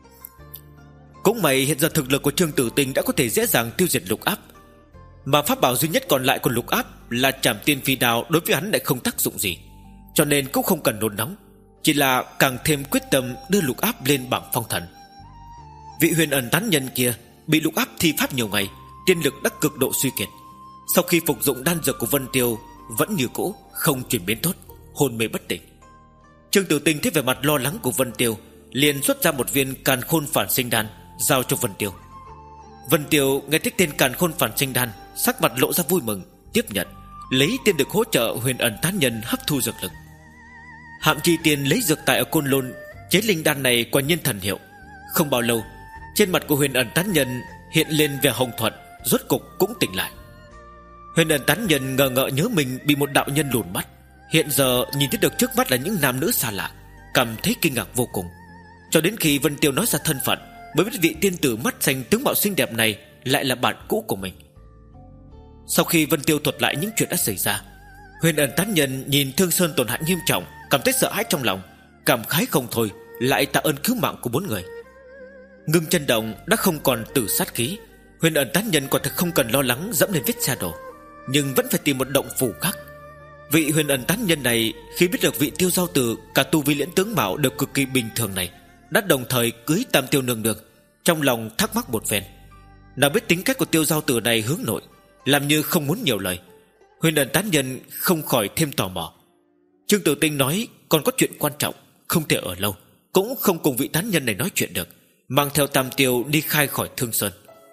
Speaker 1: Cũng may hiện giờ thực lực của Trương Tử Tinh đã có thể dễ dàng tiêu diệt Lục Áp, mà pháp bảo duy nhất còn lại của Lục Áp là Trảm Tiên Phi Đao đối với hắn lại không tác dụng gì, cho nên cũng không cần nôn nóng, chỉ là càng thêm quyết tâm đưa Lục Áp lên bảng phong thần. Vị huyền ẩn tán nhân kia bị Lục Áp thi pháp nhiều ngày, tiên lực đã cực độ suy kiệt. Sau khi phục dụng đan dược của Vân Tiêu vẫn như cũ, không chuyển biến tốt, hôn mê bất tỉnh. Trương Tử Tinh thấy vẻ mặt lo lắng của Vân Tiêu, liền xuất ra một viên Càn Khôn Phản Sinh Đan giao cho Vân Tiêu. Vân Tiêu nghe thấy tên Càn Khôn Phản Sinh Đan, sắc mặt lộ ra vui mừng, tiếp nhận, lấy tiên lực hỗ trợ huyền ẩn tán nhân hấp thu dược lực. Hạm Chi Tiên lấy dược tại ở Côn Lôn chế linh đan này quả nhiên thần hiệu. Không bao lâu, trên mặt của huyền ẩn tán nhân hiện lên vẻ hồng thuận, rốt cục cũng tỉnh lại. Huyền ẩn tán nhân ngờ ngợ nhớ mình bị một đạo nhân lùn mắt, hiện giờ nhìn thấy được trước mắt là những nam nữ xa lạ, cảm thấy kinh ngạc vô cùng. Cho đến khi Vân Tiêu nói ra thân phận, mới biết vị tiên tử mắt xanh tướng mạo xinh đẹp này lại là bạn cũ của mình. Sau khi Vân Tiêu thuật lại những chuyện đã xảy ra, huyền ẩn tán nhân nhìn Thương Sơn tổn hại nghiêm trọng, cảm thấy sợ hãi trong lòng, cảm khái không thôi, lại tạ ơn cứu mạng của bốn người. Ngưng Chân Động đã không còn tử sát khí, huyền ẩn tán nhân quả thực không cần lo lắng dẫm lên vết xe đổ, nhưng vẫn phải tìm một động phủ khác. Vị huyền ẩn tán nhân này khi biết được vị Tiêu Giao Tử cả tu vi liễn tướng mạo đều cực kỳ bình thường này đã đồng thời cưới Tam Tiêu nương nương, trong lòng thắc mắc một phen. Nào biết tính cách của Tiêu Giao Tử này hướng nội, làm như không muốn nhiều lời. Huyền ẩn tán nhân không khỏi thêm tò mò. Trương Tử Tinh nói còn có chuyện quan trọng, không thể ở lâu, cũng không cùng vị tán nhân này nói chuyện được, mang theo Tam Tiêu đi khai khỏi Thương Sơn.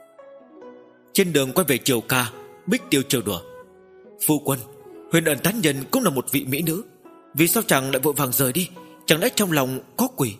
Speaker 1: Trên đường quay về Triều Ca, Bích Tiêu trêu đùa: "Phu quân, huyền ẩn tán nhân cũng là một vị mỹ nữ, vì sao chàng lại vội vàng rời đi? Chẳng lẽ trong lòng có quỷ?"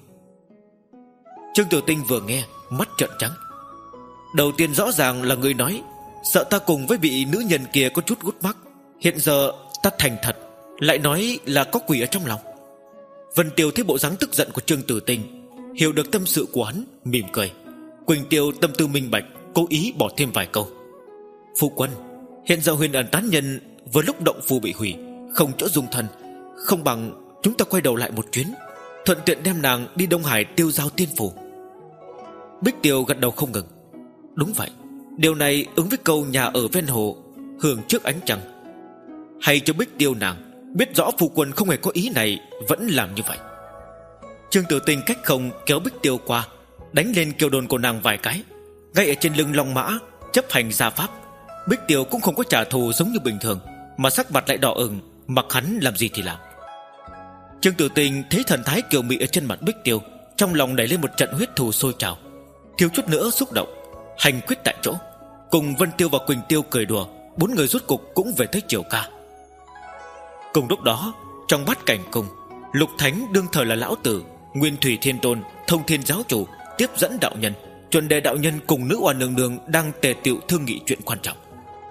Speaker 1: Trương Tử Tinh vừa nghe, mắt trợn trắng. Đầu tiên rõ ràng là người nói sợ ta cùng với vị nữ nhân kia có chút gút mắc, hiện giờ ta thành thật lại nói là có quỷ ở trong lòng. Vân Tiêu thấy bộ dáng tức giận của Trương Tử Tinh, hiểu được tâm sự của hắn, mỉm cười. Quỳnh Tiêu tâm tư minh bạch, cố ý bỏ thêm vài câu: "Phu quân, hiện giờ huyền ẩn tán nhân vừa lúc động phù bị hủy, không chỗ dung thân, không bằng chúng ta quay đầu lại một chuyến, thuận tiện đem nàng đi Đông Hải tiêu giao tiên phủ." Bích Tiêu gật đầu không ngừng. Đúng vậy, điều này ứng với câu nhà ở ven hồ, hưởng trước ánh trăng. Hay cho Bích Tiêu nàng biết rõ phu quân không hề có ý này, vẫn làm như vậy. Trương Tử Tinh cách không kéo Bích Tiêu qua, đánh lên kiều đồn của nàng vài cái, ngay ở trên lưng long mã chấp hành gia pháp. Bích Tiêu cũng không có trả thù giống như bình thường, mà sắc mặt lại đỏ ửng, mặc hắn làm gì thì làm. Trương Tử Tinh thấy thần thái kiều mị ở trên mặt Bích Tiêu, trong lòng nảy lên một trận huyết thù sôi trào, thiếu chút nữa xúc động, hành quyết tại chỗ. Cùng Vân Tiêu và Quỳnh Tiêu cười đùa, bốn người rốt cục cũng về tới Triều Ca. Cùng lúc đó, trong Bát Cảnh Cung, Lục Thánh đương thời là lão tử, Nguyên Thủy Thiên Tôn, Thông Thiên Giáo Chủ tiếp dẫn đạo nhân, Chuẩn Đề đạo nhân cùng nữ oan nương nương đang tề tựu thương nghị chuyện quan trọng.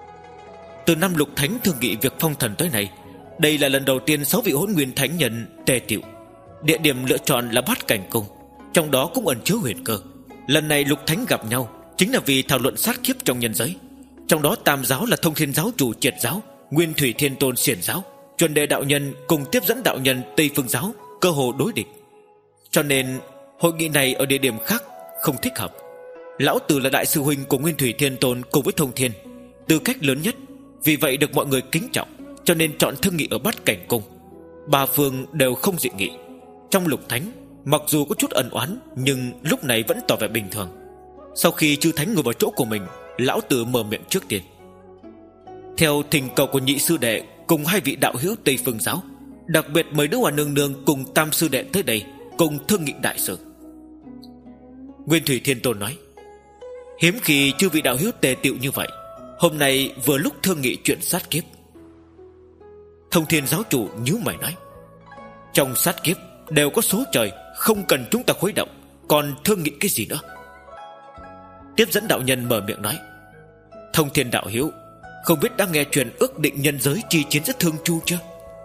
Speaker 1: Từ năm Lục Thánh thương nghị việc phong thần tới nay, đây là lần đầu tiên sáu vị Hỗn Nguyên Thánh nhân tề tựu. Địa điểm lựa chọn là Bát Cảnh Cung, trong đó cũng ẩn chứa huyền cơ. Lần này Lục Thánh gặp nhau chính là vì thảo luận sát kiếp trong nhân giới. Trong đó Tam giáo là Thông Thiên Giáo Chủ Triệt Giáo, Nguyên Thủy Thiên Tôn Xiển Giáo, Chuẩn Đề đạo nhân cùng tiếp dẫn đạo nhân Tây Phương Giáo cơ hồ đối địch. Cho nên hội nghị này ở địa điểm khác không thích hợp. Lão tử là đại sư huynh của Nguyên Thủy Thiên Tôn cùng với Thông Thiên, tư cách lớn nhất, vì vậy được mọi người kính trọng, cho nên chọn thương nghị ở Bát Cảnh Cung. Ba phương đều không dị nghị. Trong Lục Thánh mặc dù có chút ẩn oán, nhưng lúc này vẫn tỏ vẻ bình thường. Sau khi chư thánh ngồi vào chỗ của mình, lão tử mở miệng trước tiên: "Theo thỉnh cầu của nhị sư đệ cùng hai vị đạo hữu Tây Phương Giáo, đặc biệt mời nữ oan nương nương cùng tam sư đệ tới đây cùng thương nghị đại sự." Nguyên Thủy Thiên Tôn nói: "Hiếm khi chư vị đạo hữu tề tựu như vậy, hôm nay vừa lúc thương nghị chuyện sát kiếp." Thông Thiên giáo chủ nhíu mày nói: trong sát kiếp đều có số trời, không cần chúng ta khuấy động, còn thương nghị cái gì nữa? Tiếp dẫn đạo nhân mở miệng nói: Thông Thiên đạo hữu, không biết đã nghe truyền ước định nhân giới chi chiến rất thương chu chưa?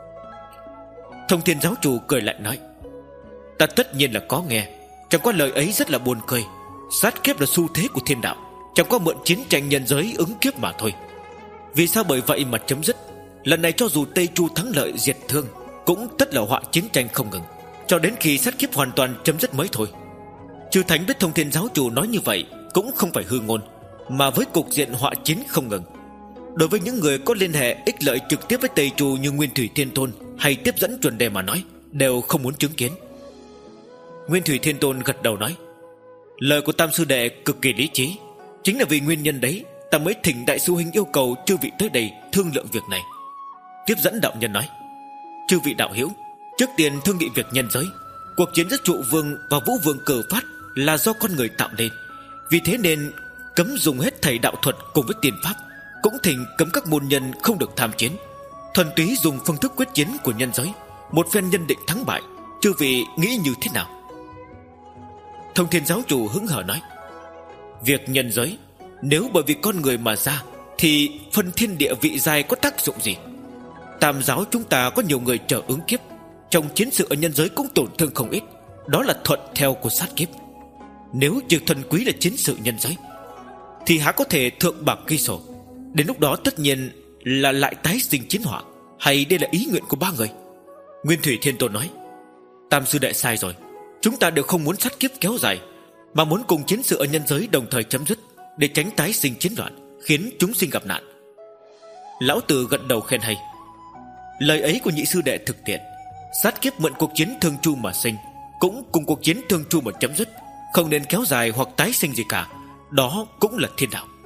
Speaker 1: Thông Thiên giáo chủ cười lạnh nói: ta tất nhiên là có nghe. Chẳng qua lời ấy rất là buồn cười. Sát kiếp là xu thế của thiên đạo, chẳng qua mượn chiến tranh nhân giới ứng kiếp mà thôi. Vì sao bởi vậy mà chấm dứt? Lần này cho dù Tây Chu thắng lợi diệt thương, cũng tất là họa chiến tranh không ngừng, cho đến khi sát kiếp hoàn toàn chấm dứt mới thôi. Chư Thánh biết Thông Thiên giáo chủ nói như vậy cũng không phải hư ngôn, mà với cục diện họa chiến không ngừng, đối với những người có liên hệ ích lợi trực tiếp với Tây Chu như Nguyên Thủy Thiên Tôn hay Tiếp dẫn Chuẩn Đề mà nói, đều không muốn chứng kiến. Nguyên Thủy Thiên Tôn gật đầu nói: lời của Tam sư đệ cực kỳ lý trí. Chính là vì nguyên nhân đấy ta mới thỉnh đại sư huynh yêu cầu chư vị tới đây thương lượng việc này. Tiếp dẫn đạo nhân nói: chư vị đạo hữu, trước tiên thương nghị việc nhân giới. Cuộc chiến giữa Trụ Vương và Vũ Vương cử phát là do con người tạo nên, vì thế nên cấm dùng hết thầy đạo thuật cùng với tiền pháp, cũng thỉnh cấm các môn nhân không được tham chiến, thuần túy dùng phương thức quyết chiến của nhân giới, một phen nhân định thắng bại. Chư vị nghĩ như thế nào? Thông Thiên giáo chủ hứng hở nói: việc nhân giới nếu bởi vì con người mà ra, thì phân thiên địa vị giai có tác dụng gì? Tam giáo chúng ta có nhiều người chờ ứng kiếp, trong chiến sự ở nhân giới cũng tổn thương không ít, đó là thuận theo của sát kiếp. Nếu trực thuần quý là chiến sự nhân giới, thì há có thể thượng bảng ghi sổ? Đến lúc đó tất nhiên là lại tái sinh chiến họa, hay đây là ý nguyện của ba người? Nguyên Thủy Thiên Tôn nói: Tam sư đệ sai rồi. Chúng ta đều không muốn sát kiếp kéo dài, mà muốn cùng chiến sự ở nhân giới đồng thời chấm dứt, để tránh tái sinh chiến loạn, khiến chúng sinh gặp nạn. Lão Tử gật đầu khen hay. Lời ấy của nhị sư đệ thực tiễn. Sát kiếp mượn cuộc chiến thương chu mà sinh, cũng cùng cuộc chiến thương chu mà chấm dứt, không nên kéo dài hoặc tái sinh gì cả. Đó cũng là thiên đạo.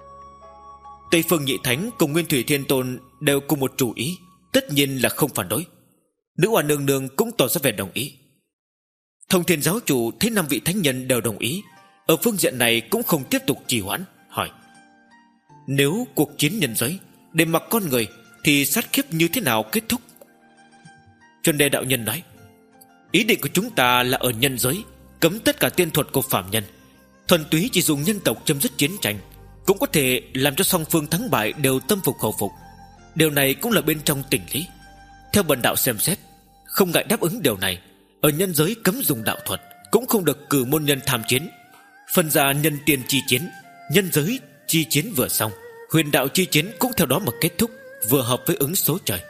Speaker 1: Tây Phương Nhị Thánh cùng Nguyên Thủy Thiên Tôn đều cùng một chủ ý, tất nhiên là không phản đối. Nữ Hoa Nương Nương cũng tỏ ra vẻ đồng ý. Thông Thiên giáo chủ thấy năm vị thánh nhân đều đồng ý, ở phương diện này cũng không tiếp tục trì hoãn, hỏi: nếu cuộc chiến nhân giới để mặc con người, thì sát kiếp như thế nào kết thúc? Chuẩn Đề đạo nhân nói: ý định của chúng ta là ở nhân giới cấm tất cả tiên thuật của phạm nhân, thuần túy chỉ dùng nhân tộc chấm dứt chiến tranh, cũng có thể làm cho song phương thắng bại đều tâm phục khẩu phục. Điều này cũng là bên trong tình lý. Theo bần đạo xem xét, không ngại đáp ứng điều này, ở nhân giới cấm dùng đạo thuật, cũng không được cử môn nhân tham chiến. Phân ra nhân tiên chi chiến, nhân giới chi chiến vừa xong, huyền đạo chi chiến cũng theo đó mà kết thúc, vừa hợp với ứng số trời.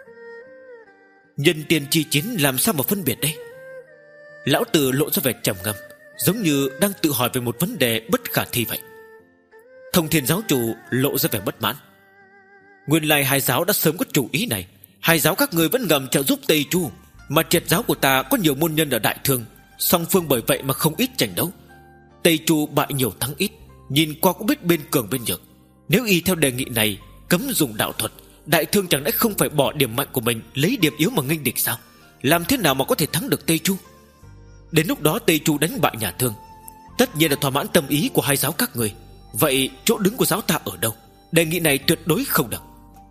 Speaker 1: Nhân tiên chi chiến làm sao mà phân biệt đây? Lão Tử lộ ra vẻ trầm ngâm, giống như đang tự hỏi về một vấn đề bất khả thi vậy. Thông Thiên giáo chủ lộ ra vẻ bất mãn: nguyên lai hai giáo đã sớm có chủ ý này. Hai giáo các người vẫn ngầm trợ giúp Tây Chu, mà triệt giáo của ta có nhiều môn nhân ở Đại Thương, song phương bởi vậy mà không ít tranh đấu. Tây Chu bại nhiều thắng ít, nhìn qua cũng biết bên cường bên nhược. Nếu y theo đề nghị này cấm dùng đạo thuật, Đại Thương chẳng lẽ không phải bỏ điểm mạnh của mình, lấy điểm yếu mà nghênh địch sao? Làm thế nào mà có thể thắng được Tây Chu? Đến lúc đó Tây Chu đánh bại nhà Thương, tất nhiên là thỏa mãn tâm ý của hai giáo các người. Vậy chỗ đứng của giáo ta ở đâu? Đề nghị này tuyệt đối không được.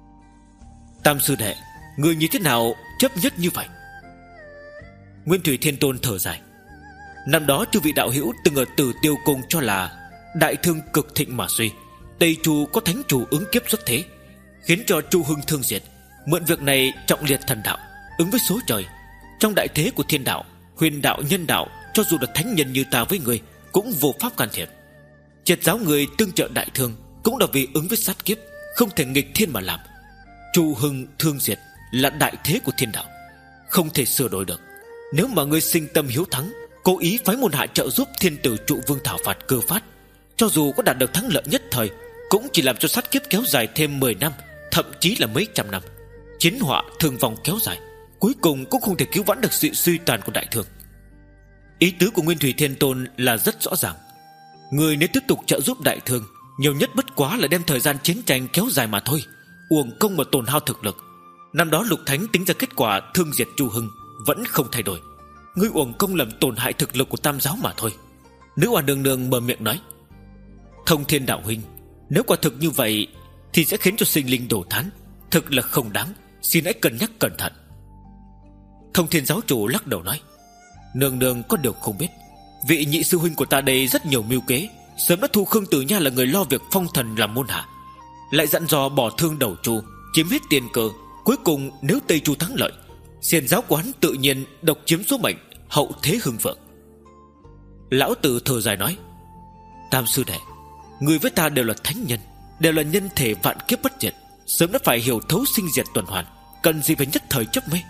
Speaker 1: Tam sư đệ, người như thế nào chấp nhất như vậy? Nguyên Thủy Thiên Tôn thở dài: năm đó chư vị đạo hữu từng ở Tử Tiêu Cung cho là Đại Thương cực thịnh mà suy, Tây Chu có thánh chủ ứng kiếp xuất thế, khiến cho Chu Hưng thương diệt. Mượn việc này trọng liệt thần đạo, ứng với số trời. Trong đại thế của thiên đạo, huyền đạo, nhân đạo, cho dù là thánh nhân như ta với người cũng vô pháp can thiệp. Triệt giáo người tương trợ Đại Thương cũng là vì ứng với sát kiếp, không thể nghịch thiên mà làm. Chu Hưng thương diệt là đại thế của thiên đạo, không thể sửa đổi được. Nếu mà ngươi sinh tâm hiếu thắng, cố ý phái môn hạ trợ giúp thiên tử Trụ Vương thảo phạt cơ phát, cho dù có đạt được thắng lợi nhất thời, cũng chỉ làm cho sát kiếp kéo dài thêm mười năm, thậm chí là mấy trăm năm. Chiến họa thương vong kéo dài, cuối cùng cũng không thể cứu vãn được sự suy tàn của Đại Thương. Ý tứ của Nguyên Thủy Thiên Tôn là rất rõ ràng. Người nếu tiếp tục trợ giúp Đại Thương, nhiều nhất bất quá là đem thời gian chiến tranh kéo dài mà thôi, uổng công mà tổn hao thực lực. Năm đó Lục Thánh tính ra kết quả thương diệt Chu Hưng vẫn không thay đổi, ngươi uổng công làm tổn hại thực lực của Tam giáo mà thôi. Nữ Hoa Nương Nương mở miệng nói: Thông Thiên đạo huynh, nếu quả thực như vậy thì sẽ khiến cho sinh linh đổ thán, thực là không đáng, Xin hãy cân nhắc cẩn thận. Thông Thiên giáo chủ lắc đầu nói: Nương nương có điều không biết, vị nhị sư huynh của ta đây rất nhiều mưu kế, sớm đã thu Khương Tử Nha là người lo việc phong thần làm môn hạ, lại dặn dò bỏ thương đầu Chu, chiếm hết tiền cơ. Cuối cùng nếu Tây Chu thắng lợi, xiển giáo quán tự nhiên độc chiếm số mệnh, hậu thế hưng vượng. Lão tử thở dài nói: Tam sư đệ, người với ta đều là thánh nhân, đều là nhân thể vạn kiếp bất diệt, sớm đã phải hiểu thấu sinh diệt tuần hoàn, cần gì phải nhất thời chấp mê.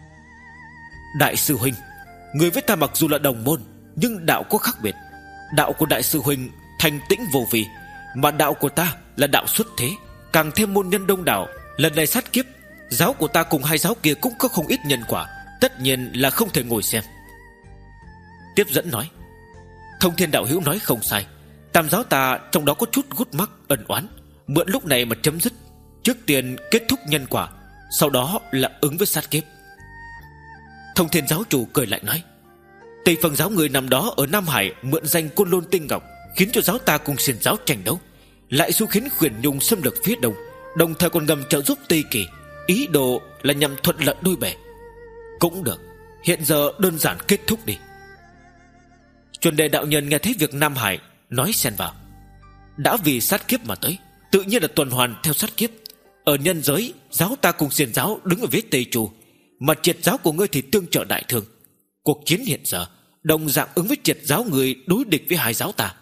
Speaker 1: Đại sư huynh, người với ta mặc dù là đồng môn, nhưng đạo có khác biệt. Đạo của đại sư huynh thanh tĩnh vô vi, mà đạo của ta là đạo xuất thế, càng thêm môn nhân đông đảo. Lần này sát kiếp, giáo của ta cùng hai giáo kia cũng có không ít nhân quả, tất nhiên là không thể ngồi xem. Tiếp dẫn nói: Thông Thiên đạo hữu nói không sai, tam giáo ta trong đó có chút gút mắc ân oán, mượn lúc này mà chấm dứt. Trước tiên kết thúc nhân quả, sau đó là ứng với sát kiếp. Thông Thiên giáo chủ cười lại nói: Tây Phương giáo người nằm đó ở Nam Hải mượn danh Côn Lôn Tinh Ngọc, khiến cho giáo ta cùng xiển giáo tranh đấu, lại xu khiến Khuyển Nhung xâm lược phía đông, đồng thời còn ngầm trợ giúp Tây Kỳ, ý đồ là nhằm thuận lợi đôi bè. Cũng được, hiện giờ đơn giản kết thúc đi. Chuẩn đề đạo nhân nghe thấy việc Nam Hải, nói xen vào: Đã vì sát kiếp mà tới, tự nhiên là tuần hoàn theo sát kiếp. Ở nhân giới, giáo ta cùng xiển giáo đứng ở phía Tây Chu, mà triệt giáo của ngươi thì tương trợ đại thương. Cuộc chiến hiện giờ đồng dạng ứng với triệt giáo người đối địch với hai giáo ta.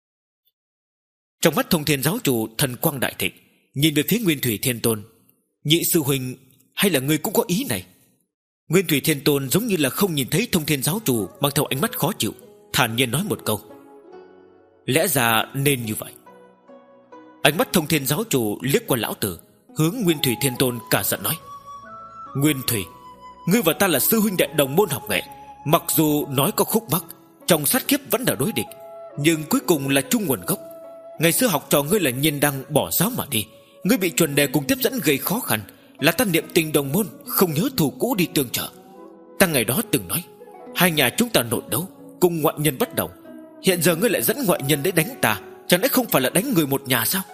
Speaker 1: Trong mắt Thông Thiên giáo chủ thần quang đại thịnh, nhìn về phía Nguyên Thủy Thiên Tôn: Nhị sư huynh, hay là ngươi cũng có ý này? Nguyên Thủy Thiên Tôn giống như là không nhìn thấy Thông Thiên giáo chủ, mang theo ánh mắt khó chịu, thản nhiên nói một câu: Lẽ ra nên như vậy. Ánh mắt Thông Thiên giáo chủ liếc qua lão tử, hướng Nguyên Thủy Thiên Tôn cả giận nói: Nguyên Thủy, ngươi và ta là sư huynh đệ đồng môn học nghệ, mặc dù nói có khúc mắc, trong sát kiếp vẫn là đối địch, nhưng cuối cùng là chung nguồn gốc. Ngày xưa học trò ngươi là Nhiên Đăng bỏ giáo mà đi, ngươi bị chuẩn đề cùng tiếp dẫn gây khó khăn, là ta niệm tình đồng môn, không nhớ thù cũ đi tương trợ. Ta ngày đó từng nói, hai nhà chúng ta nội đấu, cùng ngoại nhân bất đồng. Hiện giờ ngươi lại dẫn ngoại nhân để đánh ta, chẳng lẽ không phải là đánh người một nhà sao?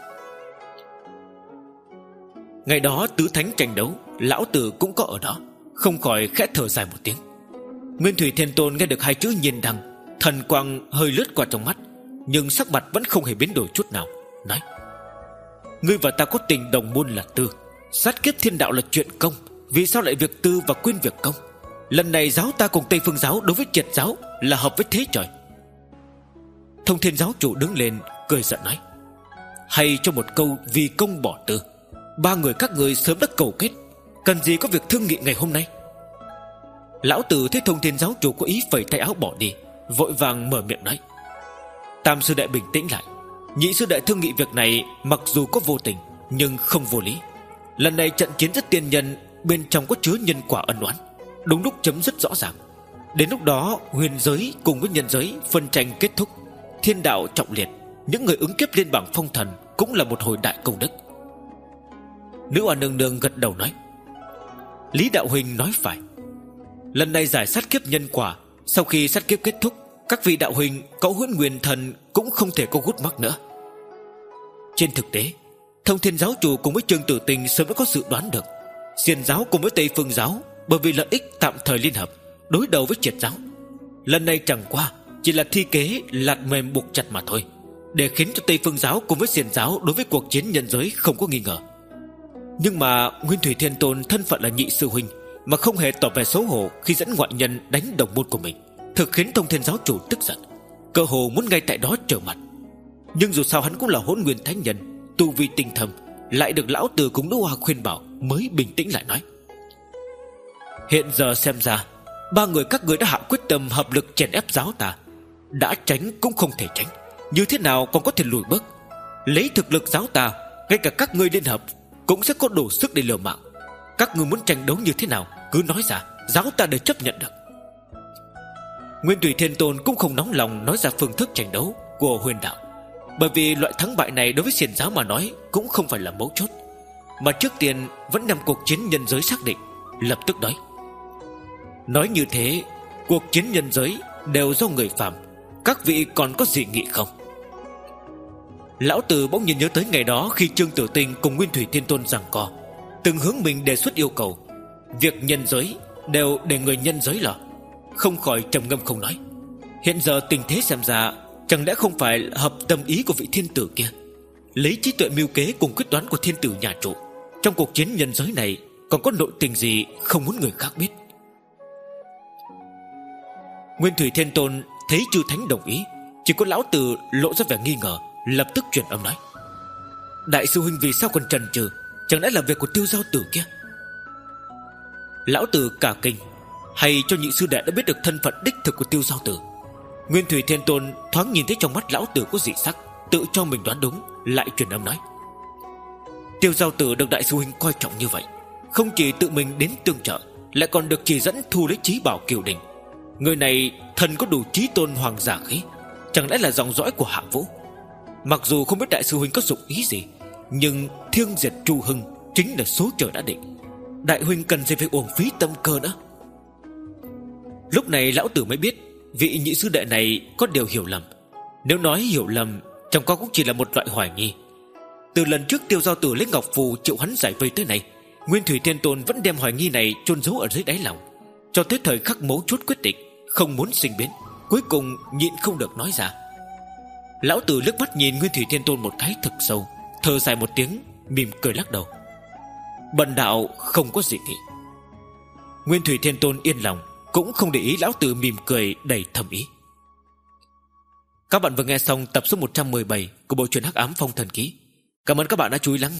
Speaker 1: Ngày đó tứ thánh tranh đấu, lão tử cũng có ở đó, không khỏi khẽ thở dài một tiếng. Nguyên Thủy Thiên Tôn nghe được hai chữ Nhiên Đăng, thần quang hơi lướt qua trong mắt, nhưng sắc mặt vẫn không hề biến đổi chút nào, nói: Ngươi và ta có tình đồng môn là tư, sát kiếp thiên đạo là chuyện công, vì sao lại việc tư và quên việc công? Lần này giáo ta cùng Tây Phương giáo đối với triệt giáo là hợp với thế trời. Thông Thiên giáo chủ đứng lên cười giận nói: Hay cho một câu vì công bỏ tư, ba người các người sớm đã cầu kết, cần gì có việc thương nghị ngày hôm nay? Lão tử thấy Thông Thiên giáo chủ có ý phẩy tay áo bỏ đi, vội vàng mở miệng nói: Tam sư đệ bình tĩnh lại, nhị sư đệ thương nghị việc này mặc dù có vô tình nhưng không vô lý. Lần này trận chiến rất tiên nhân, bên trong có chứa nhân quả ân oán, đúng lúc chấm dứt rõ ràng. Đến lúc đó huyền giới cùng với nhân giới phân tranh kết thúc, thiên đạo trọng liệt, những người ứng kiếp lên bảng phong thần cũng là một hồi đại công đức. Nữ oa nương nương gật đầu nói: Lý đạo huynh nói phải. Lần này giải sát kiếp nhân quả, sau khi sát kiếp kết thúc, các vị đạo huynh có Huyễn Nguyên Thần cũng không thể có gút mắc nữa. Trên thực tế, Thông Thiên giáo chủ cùng với Trương Tử Tình sớm đã có dự đoán được, xiển giáo cùng với Tây Phương giáo bởi vì lợi ích tạm thời liên hợp đối đầu với triệt giáo. Lần này chẳng qua chỉ là thi kế lạt mềm buộc chặt mà thôi, để khiến cho Tây Phương giáo cùng với xiển giáo đối với cuộc chiến nhân giới không có nghi ngờ. Nhưng mà Nguyên Thủy Thiên Tôn thân phận là nhị sư huynh, mà không hề tỏ vẻ xấu hổ khi dẫn ngoại nhân đánh đồng môn của mình, thực khiến Thông Thiên giáo chủ tức giận, cơ hồ muốn ngay tại đó trở mặt. Nhưng dù sao hắn cũng là Hỗn Nguyên thánh nhân, tu vi tinh thâm, lại được lão tử cùng Đỗ Hoa khuyên bảo, mới bình tĩnh lại nói: Hiện giờ xem ra ba người các người đã hạ quyết tâm hợp lực chèn ép giáo ta, đã tránh cũng không thể tránh, như thế nào còn có thể lùi bước. Lấy thực lực giáo ta, ngay cả các ngươi liên hợp cũng sẽ có đủ sức để liều mạng. Các ngươi muốn tranh đấu như thế nào cứ nói ra, giáo ta đều chấp nhận được. Nguyên Thủy Thiên Tôn cũng không nóng lòng nói ra phương thức tranh đấu của huyền đạo, bởi vì loại thắng bại này đối với xiển giáo mà nói cũng không phải là mấu chốt, mà trước tiên vẫn nằm cuộc chiến nhân giới xác định. Lập tức nói: Nói như thế, cuộc chiến nhân giới đều do người phàm, các vị còn có dị nghị không? Lão tử bỗng nhiên nhớ tới ngày đó khi Trương Tử Tinh cùng Nguyên Thủy Thiên Tôn giằng co, từng hướng mình đề xuất yêu cầu. Việc nhân giới đều để người nhân giới lo, không khỏi trầm ngâm không nói. Hiện giờ tình thế xem ra chẳng lẽ không phải hợp tâm ý của vị thiên tử kia, lấy trí tuệ mưu kế cùng quyết đoán của thiên tử nhà trụ. Trong cuộc chiến nhân giới này còn có nội tình gì không muốn người khác biết. Nguyên Thủy Thiên Tôn thấy chư thánh đồng ý, chỉ có lão tử lộ ra vẻ nghi ngờ, lập tức truyền âm nói: đại sư huynh vì sao còn chần chừ? Chẳng lẽ là việc của Tiêu Giao Tử kia? Lão tử cả kinh, hay cho nhị sư đệ đã biết được thân phận đích thực của Tiêu Giao Tử. Nguyên Thủy Thiên Tôn thoáng nhìn thấy trong mắt lão tử có dị sắc, tự cho mình đoán đúng, lại truyền âm nói: Tiêu Giao Tử được đại sư huynh coi trọng như vậy, không chỉ tự mình đến tương trợ, lại còn được chỉ dẫn thu lấy trí bảo Kiều Đình. Người này thần có đủ trí tôn hoàng giả khí, chẳng lẽ là dòng dõi của Hạ Vũ? Mặc dù không biết đại sư huynh có dụng ý gì, nhưng thiêng diệt Chu Hưng chính là số trời đã định. Đại huynh cần gì phải uổng phí tâm cơ nữa. Lúc này lão tử mới biết vị nhị sư đệ này có điều hiểu lầm. Nếu nói hiểu lầm, chẳng qua cũng chỉ là một loại hoài nghi. Từ lần trước Tiêu Giao Tử lấy ngọc phù triệu hắn giải vây tới nay, Nguyên Thủy Thiên Tôn vẫn đem hoài nghi này chôn giấu ở dưới đáy lòng, cho tới thời khắc mấu chốt quyết định, không muốn sinh biến, cuối cùng nhịn không được nói ra. Lão tử liếc mắt nhìn Nguyên Thủy Thiên Tôn một cái thật sâu, thở dài một tiếng, mỉm cười lắc đầu: bần đạo không có gì nghị. Nguyên Thủy Thiên Tôn yên lòng, cũng không để ý lão tử mỉm cười đầy thâm ý. Các bạn vừa nghe xong tập số một trăm mười bảy của bộ truyện Hắc Ám Phong Thần Ký. Cảm ơn các bạn đã chú ý lắng nghe.